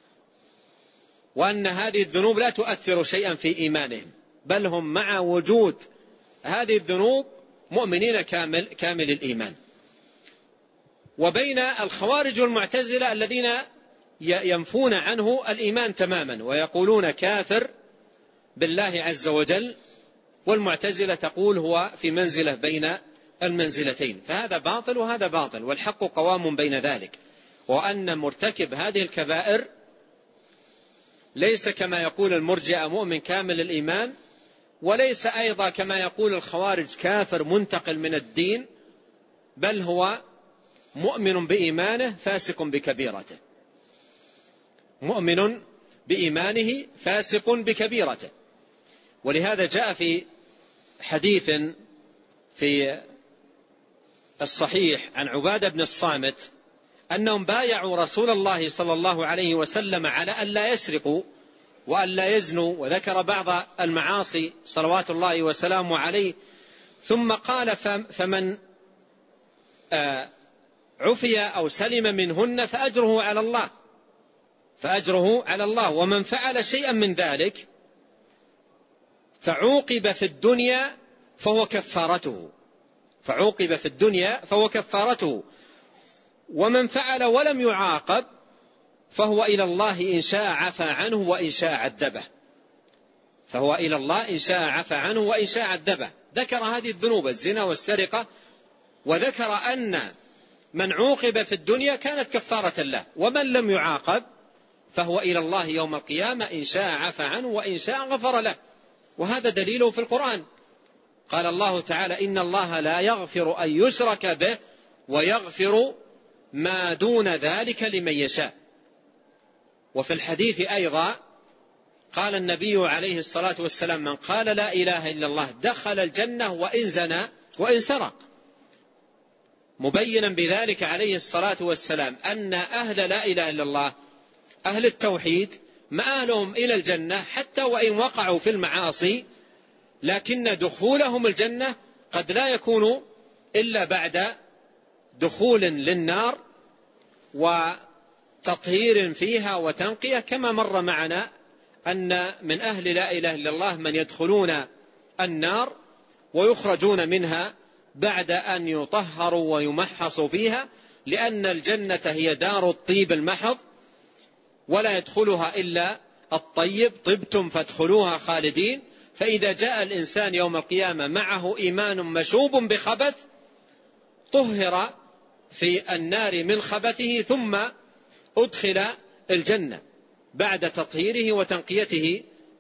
وأن هذه الذنوب لا تؤثر شيئا في إيمانهم، بل هم مع وجود هذه الذنوب مؤمنين كامل الإيمان. وبين الخوارج والمعتزلة الذين ينفون عنه الإيمان تماما ويقولون كافر بالله عز وجل، والمعتزلة تقول هو في منزلة بين المنزلتين. فهذا باطل وهذا باطل، والحق قوام بين ذلك، وأن مرتكب هذه الكبائر ليس كما يقول المرجئة مؤمن كامل الإيمان، وليس أيضا كما يقول الخوارج كافر منتقل من الدين، بل هو مؤمن بإيمانه فاسق بكبيرته، مؤمن بإيمانه فاسق بكبيرته. ولهذا جاء في حديث في الصحيح عن عبادة بن الصامت أنهم بايعوا رسول الله صلى الله عليه وسلم على أن لا يسرقوا وأن لا يزنوا، وذكر بعض المعاصي صلوات الله وسلامه عليه، ثم قال: فمن عفي أو سلم منهن فأجره على الله، ومن فعل شيئا من ذلك فعوقب في الدنيا فهو كفارته، ومن فعل ولم يعاقب فهو إلى الله إن شاء عفى عنه وإن شاء عذبه. ذكر هذه الذنوب: الزنا والسرقة، وذكر أن من عوقب في الدنيا كانت كفارة له، ومن لم يعاقب فهو إلى الله يوم القيامة إن شاء عفى عنه وإن شاء غفر له. وهذا دليله في القرآن. قال الله تعالى: إن الله لا يغفر أن يشرك به ويغفر ما دون ذلك لمن يشاء. وفي الحديث أيضا قال النبي عليه الصلاة والسلام: من قال لا إله إلا الله دخل الجنة وإن زنى وإن سرق، مبينا بذلك عليه الصلاة والسلام أن أهل لا إله إلا الله أهل التوحيد مآلهم إلى الجنة حتى وإن وقعوا في المعاصي، لكن دخولهم الجنة قد لا يكون إلا بعد دخول للنار وتطهير فيها وتنقية، كما مر معنا أن من أهل لا إله إلا الله من يدخلون النار ويخرجون منها بعد أن يطهروا ويمحصوا فيها، لأن الجنة هي دار الطيب المحض ولا يدخلها إلا الطيب طبتم فادخلوها خالدين. فإذا جاء الإنسان يوم القيامة معه إيمان مشوب بخبث طهر في النار من خبثه ثم أدخل الجنة بعد تطهيره وتنقيته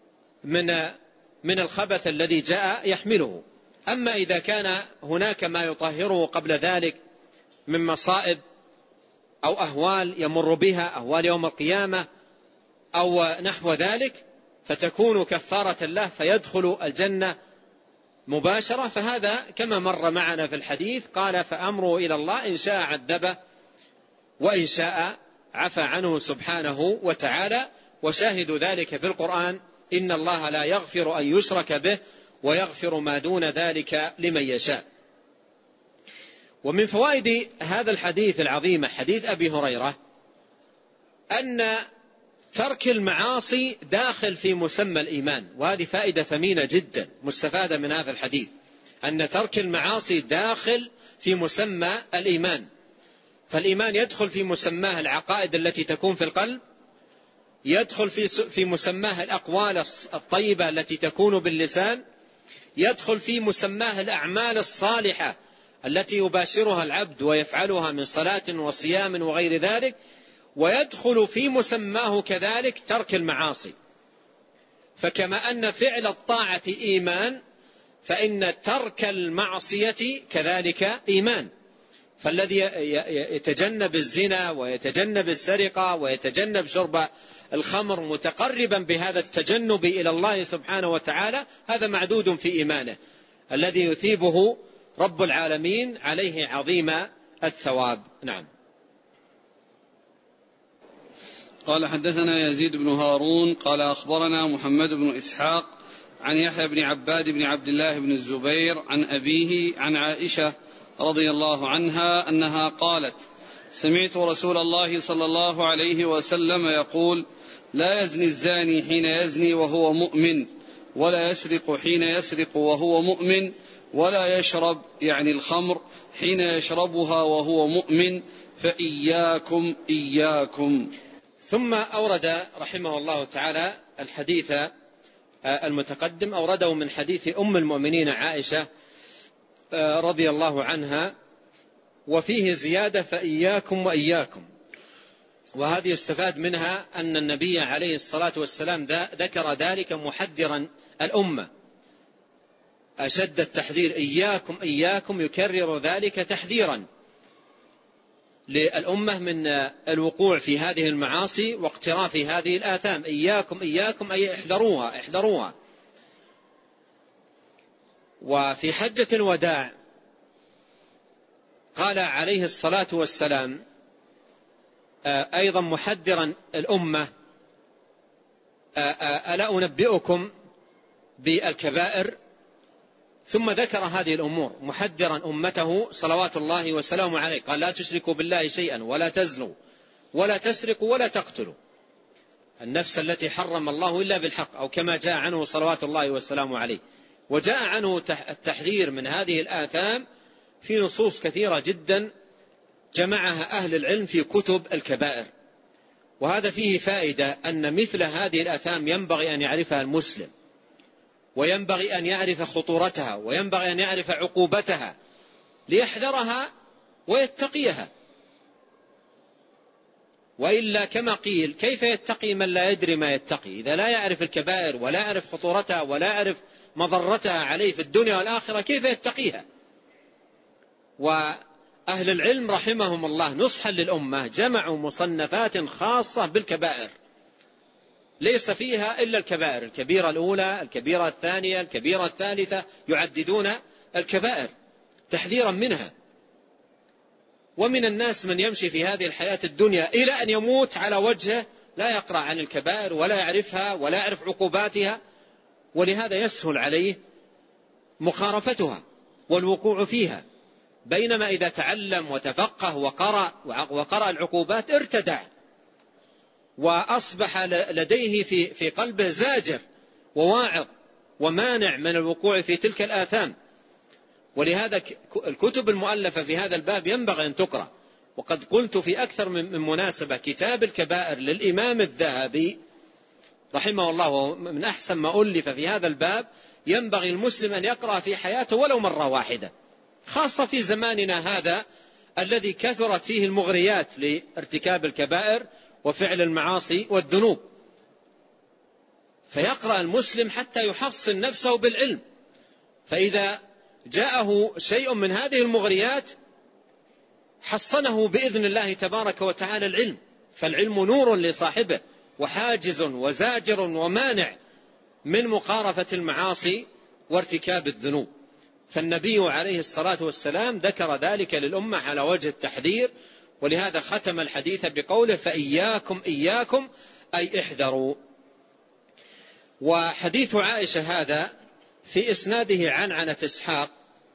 من الخبث الذي جاء يحمله. أما إذا كان هناك ما يطهره قبل ذلك من مصائب أو أهوال يمر بها، أهوال يوم القيامة أو نحو ذلك، فتكون كفارة له فيدخل الجنة مباشرة، فهذا كما مر معنا في الحديث قال فأمره إلى الله إن شاء عذبه وإن شاء عفى عنه سبحانه وتعالى. وشاهد ذلك في القرآن إن الله لا يغفر أن يشرك به ويغفر ما دون ذلك لمن يشاء. ومن فوائد هذا الحديث العظيم حديث أبي هريرة أن ترك المعاصي داخل في مسمى الإيمان، وهذه فائدة ثمينة جدا مستفادة من هذا الحديث، أن ترك المعاصي داخل في مسمى الإيمان. فالإيمان يدخل في مسماه العقائد التي تكون في القلب، يدخل في مسماه الأقوال الطيبة التي تكون باللسان، يدخل في مسماه الأعمال الصالحة التي يباشرها العبد ويفعلها من صلاة وصيام وغير ذلك، ويدخل في مسماه كذلك ترك المعاصي. فكما أن فعل الطاعة إيمان فإن ترك المعصية كذلك إيمان. فالذي يتجنب الزنا ويتجنب السرقة ويتجنب شرب الخمر متقربا بهذا التجنب إلى الله سبحانه وتعالى هذا معدود في إيمانه الذي يثيبه رب العالمين عليه عظيم الثواب. نعم. قال حدثنا يزيد بن هارون قال أخبرنا محمد بن إسحاق عن يحيى بن عباد بن عبد الله بن الزبير عن أبيه عن عائشة رضي الله عنها أنها قالت سمعت رسول الله صلى الله عليه وسلم يقول لا يزني الزاني حين يزني وهو مؤمن، ولا يسرق حين يسرق وهو مؤمن، ولا يشرب يعني الخمر حين يشربها وهو مؤمن، فإياكم إياكم. ثم أورد رحمه الله تعالى الحديث المتقدم، أورده من حديث أم المؤمنين عائشة رضي الله عنها، وفيه زيادة فإياكم وإياكم. وهذه يستفاد منها أن النبي عليه الصلاة والسلام ذكر ذلك محذرا الأمة أشد التحذير، إياكم إياكم، يكرر ذلك تحذيرا للأمة من الوقوع في هذه المعاصي واقتراف هذه الآثام. إياكم إياكم أي احذروها احذروها. وفي حجة الوداع قال عليه الصلاة والسلام أيضا محذرا الأمة ألا أنبئكم بالكبائر، ثم ذكر هذه الأمور محذرا أمته صلوات الله وسلامه عليه. قال لا تشركوا بالله شيئا ولا تزنوا ولا تسرقوا ولا تقتلوا النفس التي حرم الله إلا بالحق، أو كما جاء عنه صلوات الله وسلامه عليه. وجاء عنه التحذير من هذه الآثام في نصوص كثيرة جدا جمعها أهل العلم في كتب الكبائر. وهذا فيه فائدة أن مثل هذه الآثام ينبغي أن يعرفها المسلم، وينبغي أن يعرف خطورتها، وينبغي أن يعرف عقوبتها ليحذرها ويتقيها. وإلا كما قيل كيف يتقي من لا يدري ما يتقي؟ إذا لا يعرف الكبائر ولا يعرف خطورتها ولا يعرف مضرتها عليه في الدنيا والآخرة كيف يتقيها؟ وأهل العلم رحمهم الله نصحا للأمة جمعوا مصنفات خاصة بالكبائر ليس فيها إلا الكبائر، الكبيرة الأولى، الكبيرة الثانية، الكبيرة الثالثة، يعددون الكبائر تحذيرا منها. ومن الناس من يمشي في هذه الحياة الدنيا إلى أن يموت على وجهه لا يقرأ عن الكبائر ولا يعرفها ولا يعرف عقوباتها، ولهذا يسهل عليه مخالفتها والوقوع فيها. بينما إذا تعلم وتفقه وقرأ العقوبات ارتدع وأصبح لديه في قلبه زاجر وواعظ ومانع من الوقوع في تلك الآثام. ولهذا الكتب المؤلفة في هذا الباب ينبغي أن تقرأ. وقد قلت في أكثر من مناسبة كتاب الكبائر للإمام الذهبي رحمه الله، من أحسن ما ألف في هذا الباب. ينبغي المسلم أن يقرأ في حياته ولو مرة واحدة، خاصة في زماننا هذا الذي كثرت فيه المغريات لارتكاب الكبائر وفعل المعاصي والذنوب. فيقرأ المسلم حتى يحصن نفسه بالعلم، فإذا جاءه شيء من هذه المغريات حصنه بإذن الله تبارك وتعالى العلم، فالعلم نور لصاحبه وحاجز وزاجر ومانع من مقارفة المعاصي وارتكاب الذنوب. فالنبي عليه الصلاة والسلام ذكر ذلك للأمة على وجه التحذير، ولهذا ختم الحديث بقوله فإياكم إياكم أي احذروا. وحديث عائشة هذا في إسناده عنعنة إسحاق،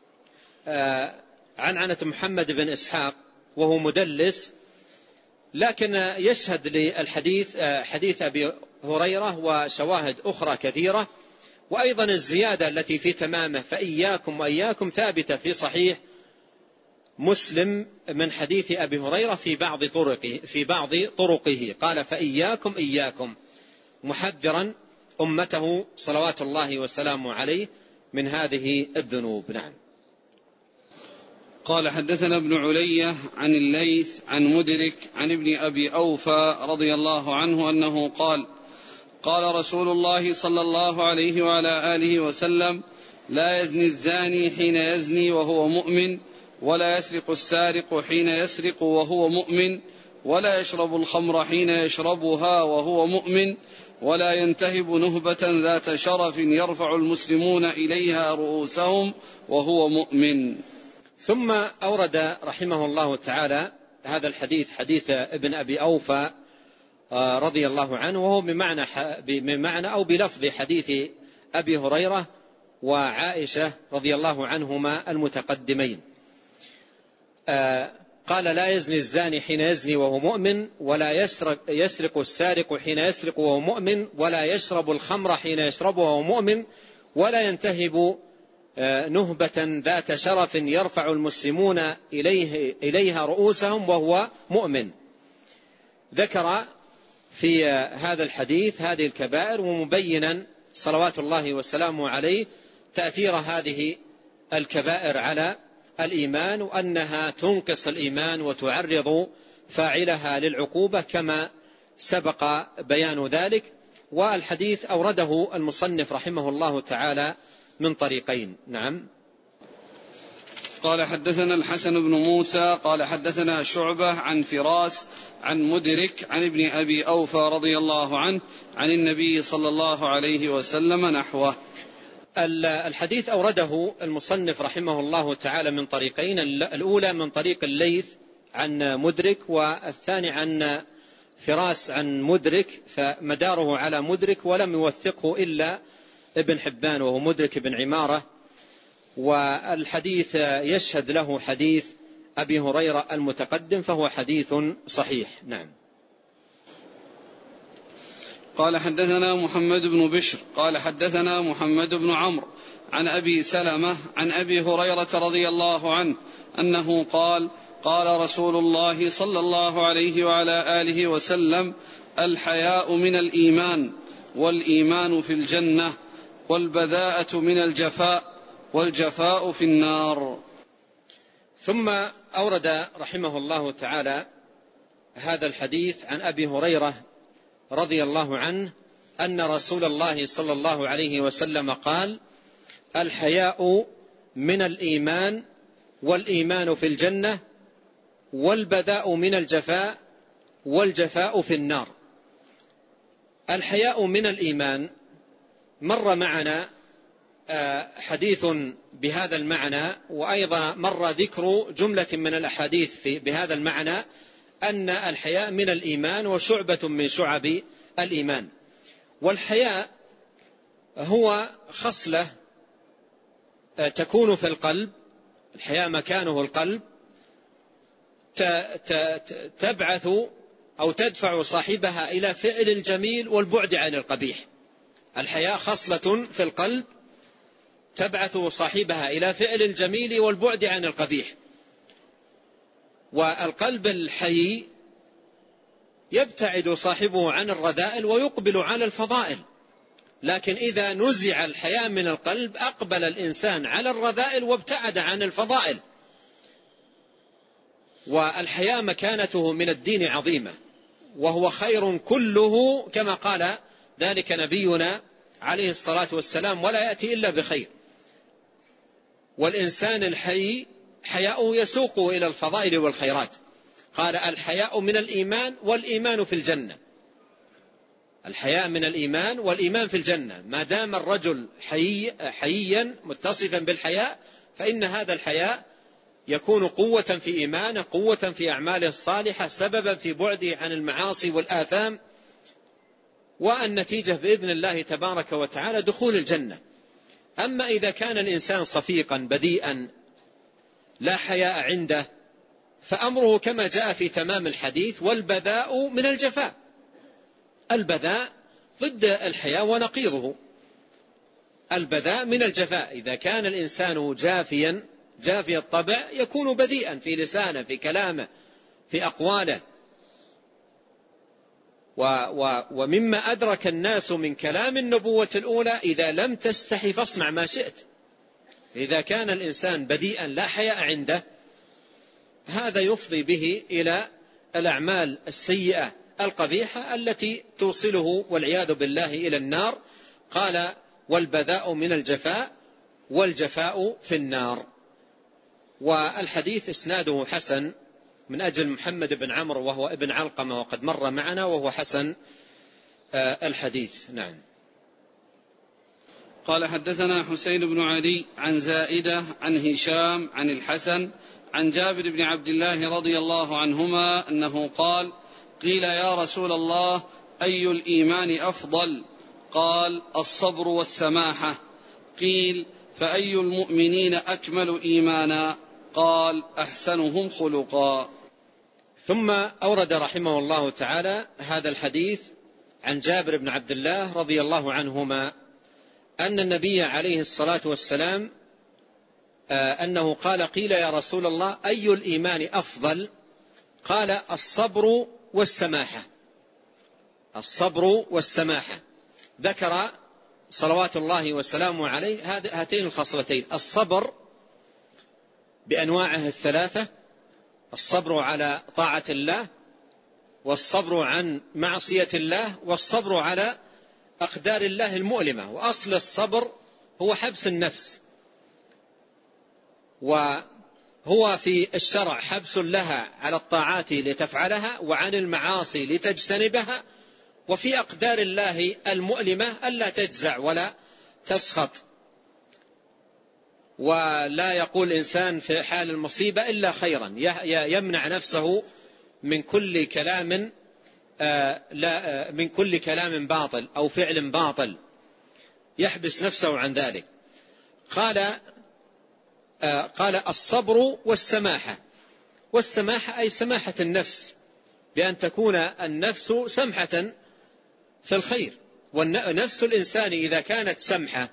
عنعنة محمد بن إسحاق وهو مدلس، لكن يشهد للحديث حديث أبي هريرة وشواهد أخرى كثيرة. وأيضا الزيادة التي في تمامه فإياكم وإياكم ثابتة في صحيح مسلم من حديث أبي هريرة في بعض طرقه قال فإياكم إياكم، محذرا أمته صلوات الله وسلامه عليه من هذه الذنوب. نعم. قال حدثنا ابن علية عن الليث عن مدرك عن ابن أبي أوفى رضي الله عنه أنه قال قال رسول الله صلى الله عليه وعلى آله وسلم لا يزني الزاني حين يزني وهو مؤمن، ولا يسرق السارق حين يسرق وهو مؤمن، ولا يشرب الخمر حين يشربها وهو مؤمن، ولا ينتهب نهبة ذات شرف يرفع المسلمون إليها رؤوسهم وهو مؤمن. ثم أورد رحمه الله تعالى هذا الحديث، حديث ابن أبي أوفى رضي الله عنه، وهو بمعنى أو بلفظ حديث أبي هريرة وعائشة رضي الله عنهما المتقدمين. قال لا يزني الزاني حين يزني وهو مؤمن، ولا يسرق السارق حين يسرق وهو مؤمن، ولا يشرب الخمر حين يشرب وهو مؤمن، ولا ينتهب نهبة ذات شرف يرفع المسلمون إليها رؤوسهم وهو مؤمن. ذكر في هذا الحديث هذه الكبائر، ومبينا صلوات الله وسلامه عليه تأثير هذه الكبائر على الإيمان، وأنها تنقص الإيمان وتعرض فاعلها للعقوبة كما سبق بيان ذلك. والحديث أورده المصنف رحمه الله تعالى من طريقين. نعم. قال حدثنا الحسن بن موسى قال حدثنا شعبة عن فراس عن مدرك عن ابن أبي أوفى رضي الله عنه عن النبي صلى الله عليه وسلم نحوه. الحديث أورده المصنف رحمه الله تعالى من طريقين، الأولى من طريق الليث عن مدرك، والثاني عن فراس عن مدرك، فمداره على مدرك ولم يوثقه إلا ابن حبان وهو مدرك بن عمارة. والحديث يشهد له حديث أبي هريرة المتقدم، فهو حديث صحيح. نعم. قال حدثنا محمد بن بشر قال حدثنا محمد بن عمرو عن أبي سلمة عن أبي هريرة رضي الله عنه أنه قال قال رسول الله صلى الله عليه وعلى آله وسلم الحياء من الإيمان، والإيمان في الجنة، والبذاءة من الجفاء، والجفاء في النار. ثم أورد رحمه الله تعالى هذا الحديث عن أبي هريرة رضي الله عنه أن رسول الله صلى الله عليه وسلم قال الحياء من الإيمان، والإيمان في الجنة، والبذاء من الجفاء، والجفاء في النار. الحياء من الإيمان مر معنا حديث بهذا المعنى، وأيضا مر ذكر جملة من الأحاديث بهذا المعنى، أن الحياء من الإيمان وشعبة من شعب الإيمان. والحياء هو خصلة تكون في القلب، الحياء مكانه القلب، تبعث أو تدفع صاحبها إلى فعل الجميل والبعد عن القبيح. الحياء خصلة في القلب تبعث صاحبها إلى فعل الجميل والبعد عن القبيح. والقلب الحي يبتعد صاحبه عن الرذائل ويقبل على الفضائل. لكن إذا نزع الحياء من القلب أقبل الإنسان على الرذائل وابتعد عن الفضائل. والحياء مكانته من الدين عظيمة، وهو خير كله كما قال ذلك نبينا عليه الصلاة والسلام: ولا يأتي إلا بخير. والإنسان الحي حياؤه يسوقه إلى الفضائل والخيرات. قال: الحياء من الإيمان والإيمان في الجنة. الحياء من الإيمان والإيمان في الجنة. ما دام الرجل حييا متصفا بالحياء فإن هذا الحياء يكون قوة في إيمانه، قوة في أعماله الصالحة، سببا في بعده عن المعاصي والآثام، والنتيجة بإذن الله تبارك وتعالى دخول الجنة. أما إذا كان الإنسان صفيقا بديئا لا حياء عنده فأمره كما جاء في تمام الحديث: والبذاء من الجفاء. البذاء ضد الحياء ونقيضه. البذاء من الجفاء. إذا كان الإنسان جافي الطبع يكون بذيئا في لسانه، في كلامه، في أقواله. ومما أدرك الناس من كلام النبوة الأولى: إذا لم تستحي فاصنع ما شئت. إذا كان الإنسان بديئا لا حياء عنده هذا يفضي به إلى الأعمال السيئة القبيحة التي توصله والعياذ بالله إلى النار. قال: والبذاء من الجفاء والجفاء في النار. والحديث إسناده حسن من أجل محمد بن عمرو وهو ابن علقمة، وقد مر معنا، وهو حسن الحديث. نعم. قال: حدثنا حسين بن علي عن زائدة عن هشام عن الحسن عن جابر بن عبد الله رضي الله عنهما أنه قال: قيل يا رسول الله أي الإيمان أفضل؟ قال: الصبر والسماحة. قيل: فأي المؤمنين أكمل إيمانا؟ قال: أحسنهم خلقا. ثم أورد رحمه الله تعالى هذا الحديث عن جابر بن عبد الله رضي الله عنهما أن النبي عليه الصلاة والسلام أنه قال: قيل يا رسول الله أي الإيمان أفضل؟ قال: الصبر والسماحة. الصبر والسماحة. ذكر صلوات الله وسلامه عليه هاتين الخصلتين: الصبر بأنواعه الثلاثة، الصبر على طاعة الله، والصبر عن معصية الله، والصبر على أقدار الله المؤلمة. وأصل الصبر هو حبس النفس، وهو في الشرع حبس لها على الطاعات لتفعلها وعن المعاصي لتجتنبها، وفي أقدار الله المؤلمة ألا تجزع ولا تسخط. ولا يقول إنسان في حال المصيبة إلا خيرا، يمنع نفسه من كل كلام باطل أو فعل باطل، يحبس نفسه عن ذلك. قال: الصبر والسماحة. والسماحة أي سماحة النفس، بأن تكون النفس سمحة في الخير. ونفس الإنسان إذا كانت سمحة،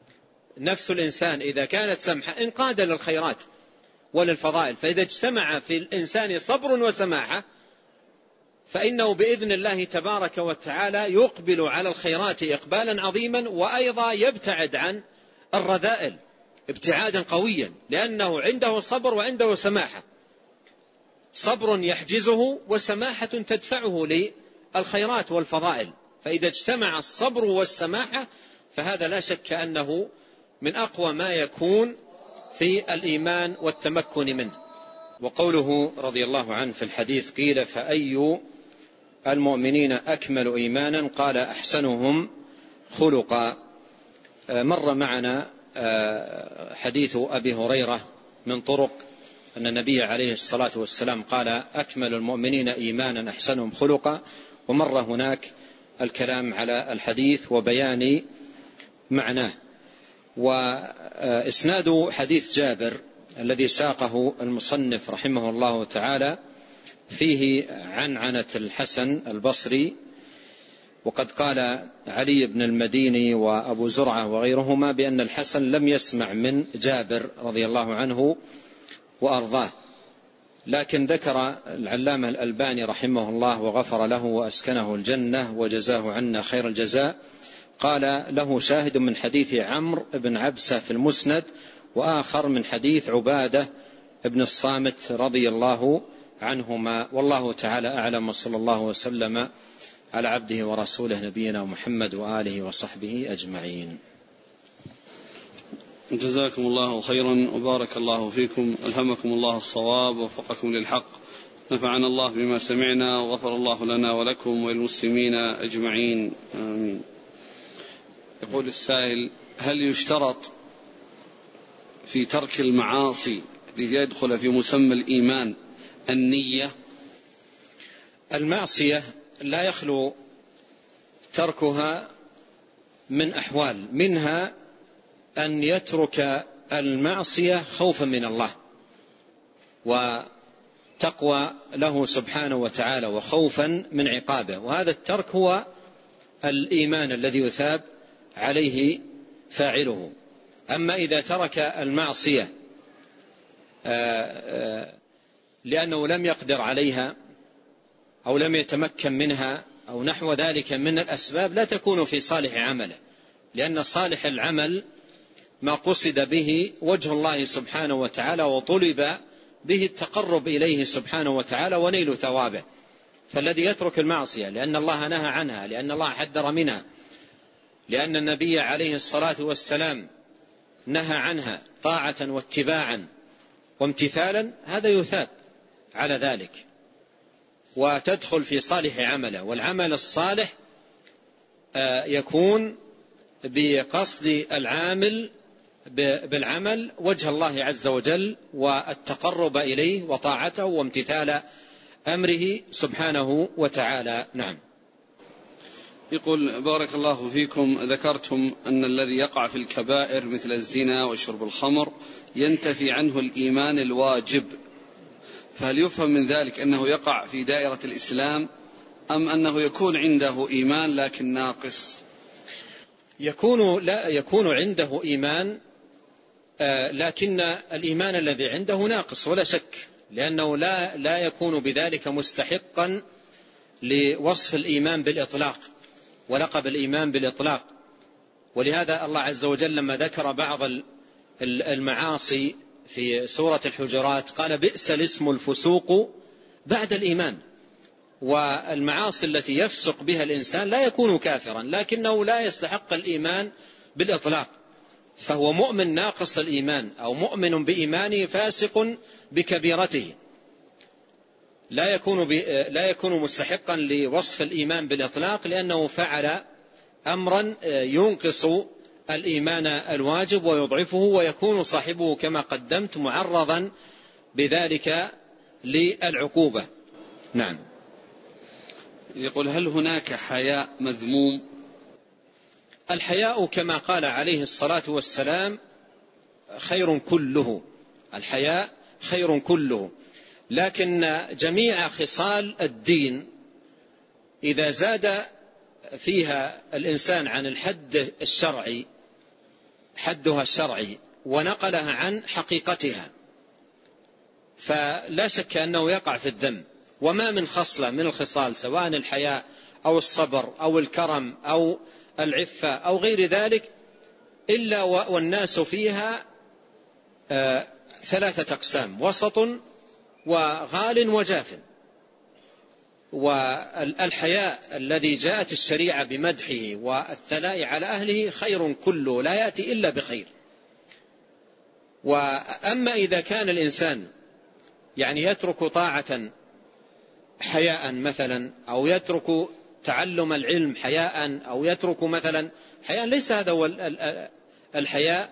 انقاد للخيرات وللفضائل. فإذا اجتمع في الإنسان صبر وسماحة فإنه بإذن الله تبارك وتعالى يقبل على الخيرات إقبالا عظيما، وأيضا يبتعد عن الرذائل ابتعادا قويا، لأنه عنده صبر وعنده سماحة. صبر يحجزه وسماحة تدفعه للخيرات والفضائل. فإذا اجتمع الصبر والسماحة فهذا لا شك أنه من أقوى ما يكون في الإيمان والتمكن منه. وقوله رضي الله عنه في الحديث: قيل: فأي المؤمنين أكمل إيمانا؟ قال: أحسنهم خلقا. مر معنا حديث أبي هريرة من طرق أن النبي عليه الصلاة والسلام قال: أكمل المؤمنين إيمانا أحسنهم خلقا. ومر هناك الكلام على الحديث وبيان معناه. وإسناد حديث جابر الذي ساقه المصنف رحمه الله تعالى فيه عنعنة الحسن البصري. وقد قال علي بن المديني وأبو زرعة وغيرهما بأن الحسن لم يسمع من جابر رضي الله عنه وأرضاه. لكن ذكر العلامة الألباني رحمه الله وغفر له وأسكنه الجنة وجزاه عنا خير الجزاء، قال له شاهد من حديث عمرو بن عبسة في المسند، وآخر من حديث عبادة بن الصامت رضي الله عنهما، والله تعالى أعلم، وصلى الله وسلم على عبده ورسوله نبينا محمد وآله وصحبه أجمعين. جزاكم الله خيرا وبارك الله فيكم، ألهمكم الله الصواب ووفقكم للحق، نفعنا الله بما سمعنا وغفر الله لنا ولكم وللمسلمين أجمعين، آمين. يقول السائل: هل يشترط في ترك المعاصي ليدخل في مسمى الإيمان النية؟ المعصية لا يخلو تركها من أحوال، منها أن يترك المعصية خوفا من الله وتقوى له سبحانه وتعالى وخوفا من عقابه، وهذا الترك هو الإيمان الذي يثاب عليه فاعله. أما إذا ترك المعصية لأنه لم يقدر عليها أو لم يتمكن منها أو نحو ذلك من الأسباب، لا تكون في صالح عمله، لأن صالح العمل ما قصد به وجه الله سبحانه وتعالى وطلب به التقرب إليه سبحانه وتعالى ونيل ثوابه. فالذي يترك المعصية لأن الله نهى عنها، لأن الله حذر منها، لأن النبي عليه الصلاة والسلام نهى عنها طاعة واتباعا وامتثالا، هذا يثاب على ذلك وتدخل في صالح عمله. والعمل الصالح يكون بقصد العامل بالعمل وجه الله عز وجل والتقرب إليه وطاعته وامتثال أمره سبحانه وتعالى. نعم. يقول: بارك الله فيكم، ذكرتم أن الذي يقع في الكبائر مثل الزنا وشرب الخمر ينتفي عنه الإيمان الواجب، فهل يفهم من ذلك أنه يقع في دائرة الإسلام أم أنه يكون عنده إيمان لكن ناقص؟ يكون عنده إيمان لكن الإيمان الذي عنده ناقص ولا شك، لأنه لا يكون بذلك مستحقا لوصف الإيمان بالإطلاق ولقب الإيمان بالإطلاق. ولهذا الله عز وجل لما ذكر بعض المعاصي في سورة الحجرات قال: بئس الاسم الفسوق بعد الإيمان. والمعاصي التي يفسق بها الإنسان لا يكون كافرا، لكنه لا يستحق الإيمان بالإطلاق، فهو مؤمن ناقص الإيمان أو مؤمن بإيمانه فاسق بكبيرته، لا يكون مستحقا لوصف الإيمان بالإطلاق، لأنه فعل أمرا ينقص الإيمان الواجب ويضعفه، ويكون صاحبه كما قدمت معرضا بذلك للعقوبة. نعم. يقول: هل هناك حياء مذموم؟ الحياء كما قال عليه الصلاة والسلام خير كله، الحياء خير كله، لكن جميع خصال الدين إذا زاد فيها الإنسان عن الحد الشرعي، حدها الشرعي، ونقلها عن حقيقتها، فلا شك أنه يقع في الذنب. وما من خصلة من الخصال سواء الحياء أو الصبر أو الكرم أو العفة أو غير ذلك إلا والناس فيها ثلاثة أقسام: وسط وغال وجاف. والحياء الذي جاءت الشريعة بمدحه والثناء على أهله خير كله، لا يأتي إلا بخير. وأما إذا كان الإنسان يترك طاعة حياء مثلا، أو يترك تعلم العلم حياء، أو يترك مثلا حياء، ليس هذا هو الحياء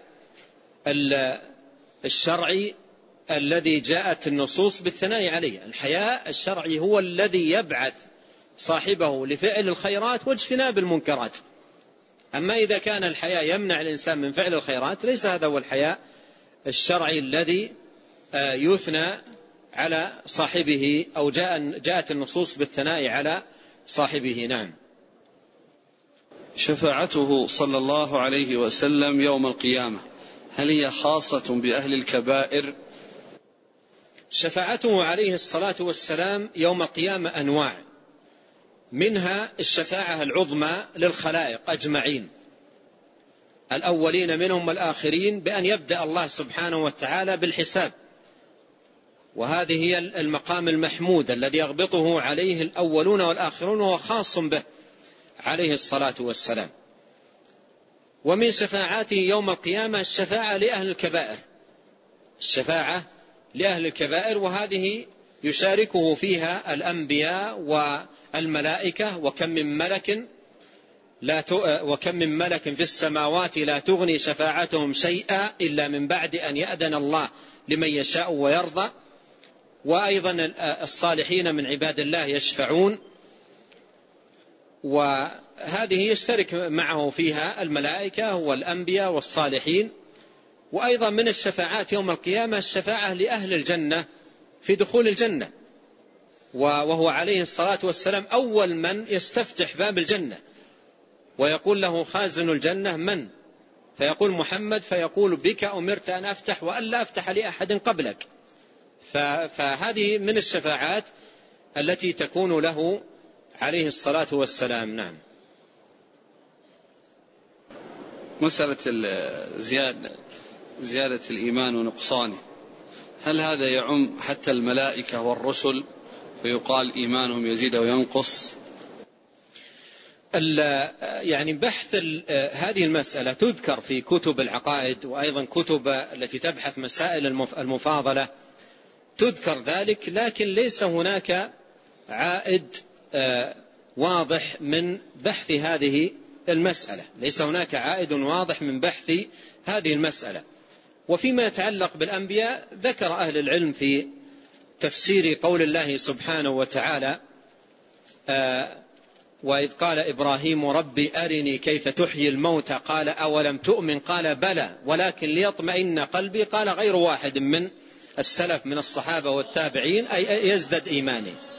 الشرعي الذي جاءت النصوص بالثناء عليه. الحياء الشرعي هو الذي يبعث صاحبه لفعل الخيرات واجتناب المنكرات. أما إذا كان الحياء يمنع الإنسان من فعل الخيرات، ليس هذا هو الحياء الشرعي الذي يثنى على صاحبه أو جاءت النصوص بالثناء على صاحبه. نعم. شفاعته صلى الله عليه وسلم يوم القيامة هل هي خاصة بأهل الكبائر؟ شفاعته عليه الصلاة والسلام يوم القيامة أنواع، منها الشفاعة العظمى للخلائق أجمعين، الأولين منهم والآخرين، بأن يبدأ الله سبحانه وتعالى بالحساب، وهذه هي المقام المحمود الذي يغبطه عليه الأولون والآخرون، وهو خاص به عليه الصلاة والسلام. ومن شفاعاته يوم القيامة الشفاعة لأهل الكبائر، الشفاعة لأهل الكبائر، وهذه يشاركه فيها الأنبياء والملائكة. وكم من ملك في السماوات لا تغني شفاعتهم شيئا إلا من بعد أن يأذن الله لمن يشاء ويرضى. وأيضا الصالحين من عباد الله يشفعون، وهذه يشترك معه فيها الملائكة والأنبياء والصالحين. وأيضا من الشفاعات يوم القيامة الشفاعة لأهل الجنة في دخول الجنة، وهو عليه الصلاة والسلام أول من يستفتح باب الجنة، ويقول له خازن الجنة من؟ فيقول محمد، فيقول بك أمرت أن أفتح وألا أفتح لأحد قبلك. فهذه من الشفاعات التي تكون له عليه الصلاة والسلام. نعم. مسألة زيادة الإيمان ونقصانه، هل هذا يعم حتى الملائكة والرسل فيقال إيمانهم يزيد وينقص؟ يعني بحث هذه المسألة تذكر في كتب العقائد، وأيضا كتب التي تبحث مسائل المفاضلة تذكر ذلك، لكن ليس هناك عائد واضح من بحث هذه المسألة، ليس هناك عائد واضح من بحث هذه المسألة. وفيما يتعلق بالأنبياء ذكر أهل العلم في تفسير قول الله سبحانه وتعالى وإذ قال إبراهيم ربي أرني كيف تحيي الموتى قال أولم تؤمن قال بلى ولكن ليطمئن قلبي قال غير واحد من السلف من الصحابة والتابعين أي يزدد إيماني.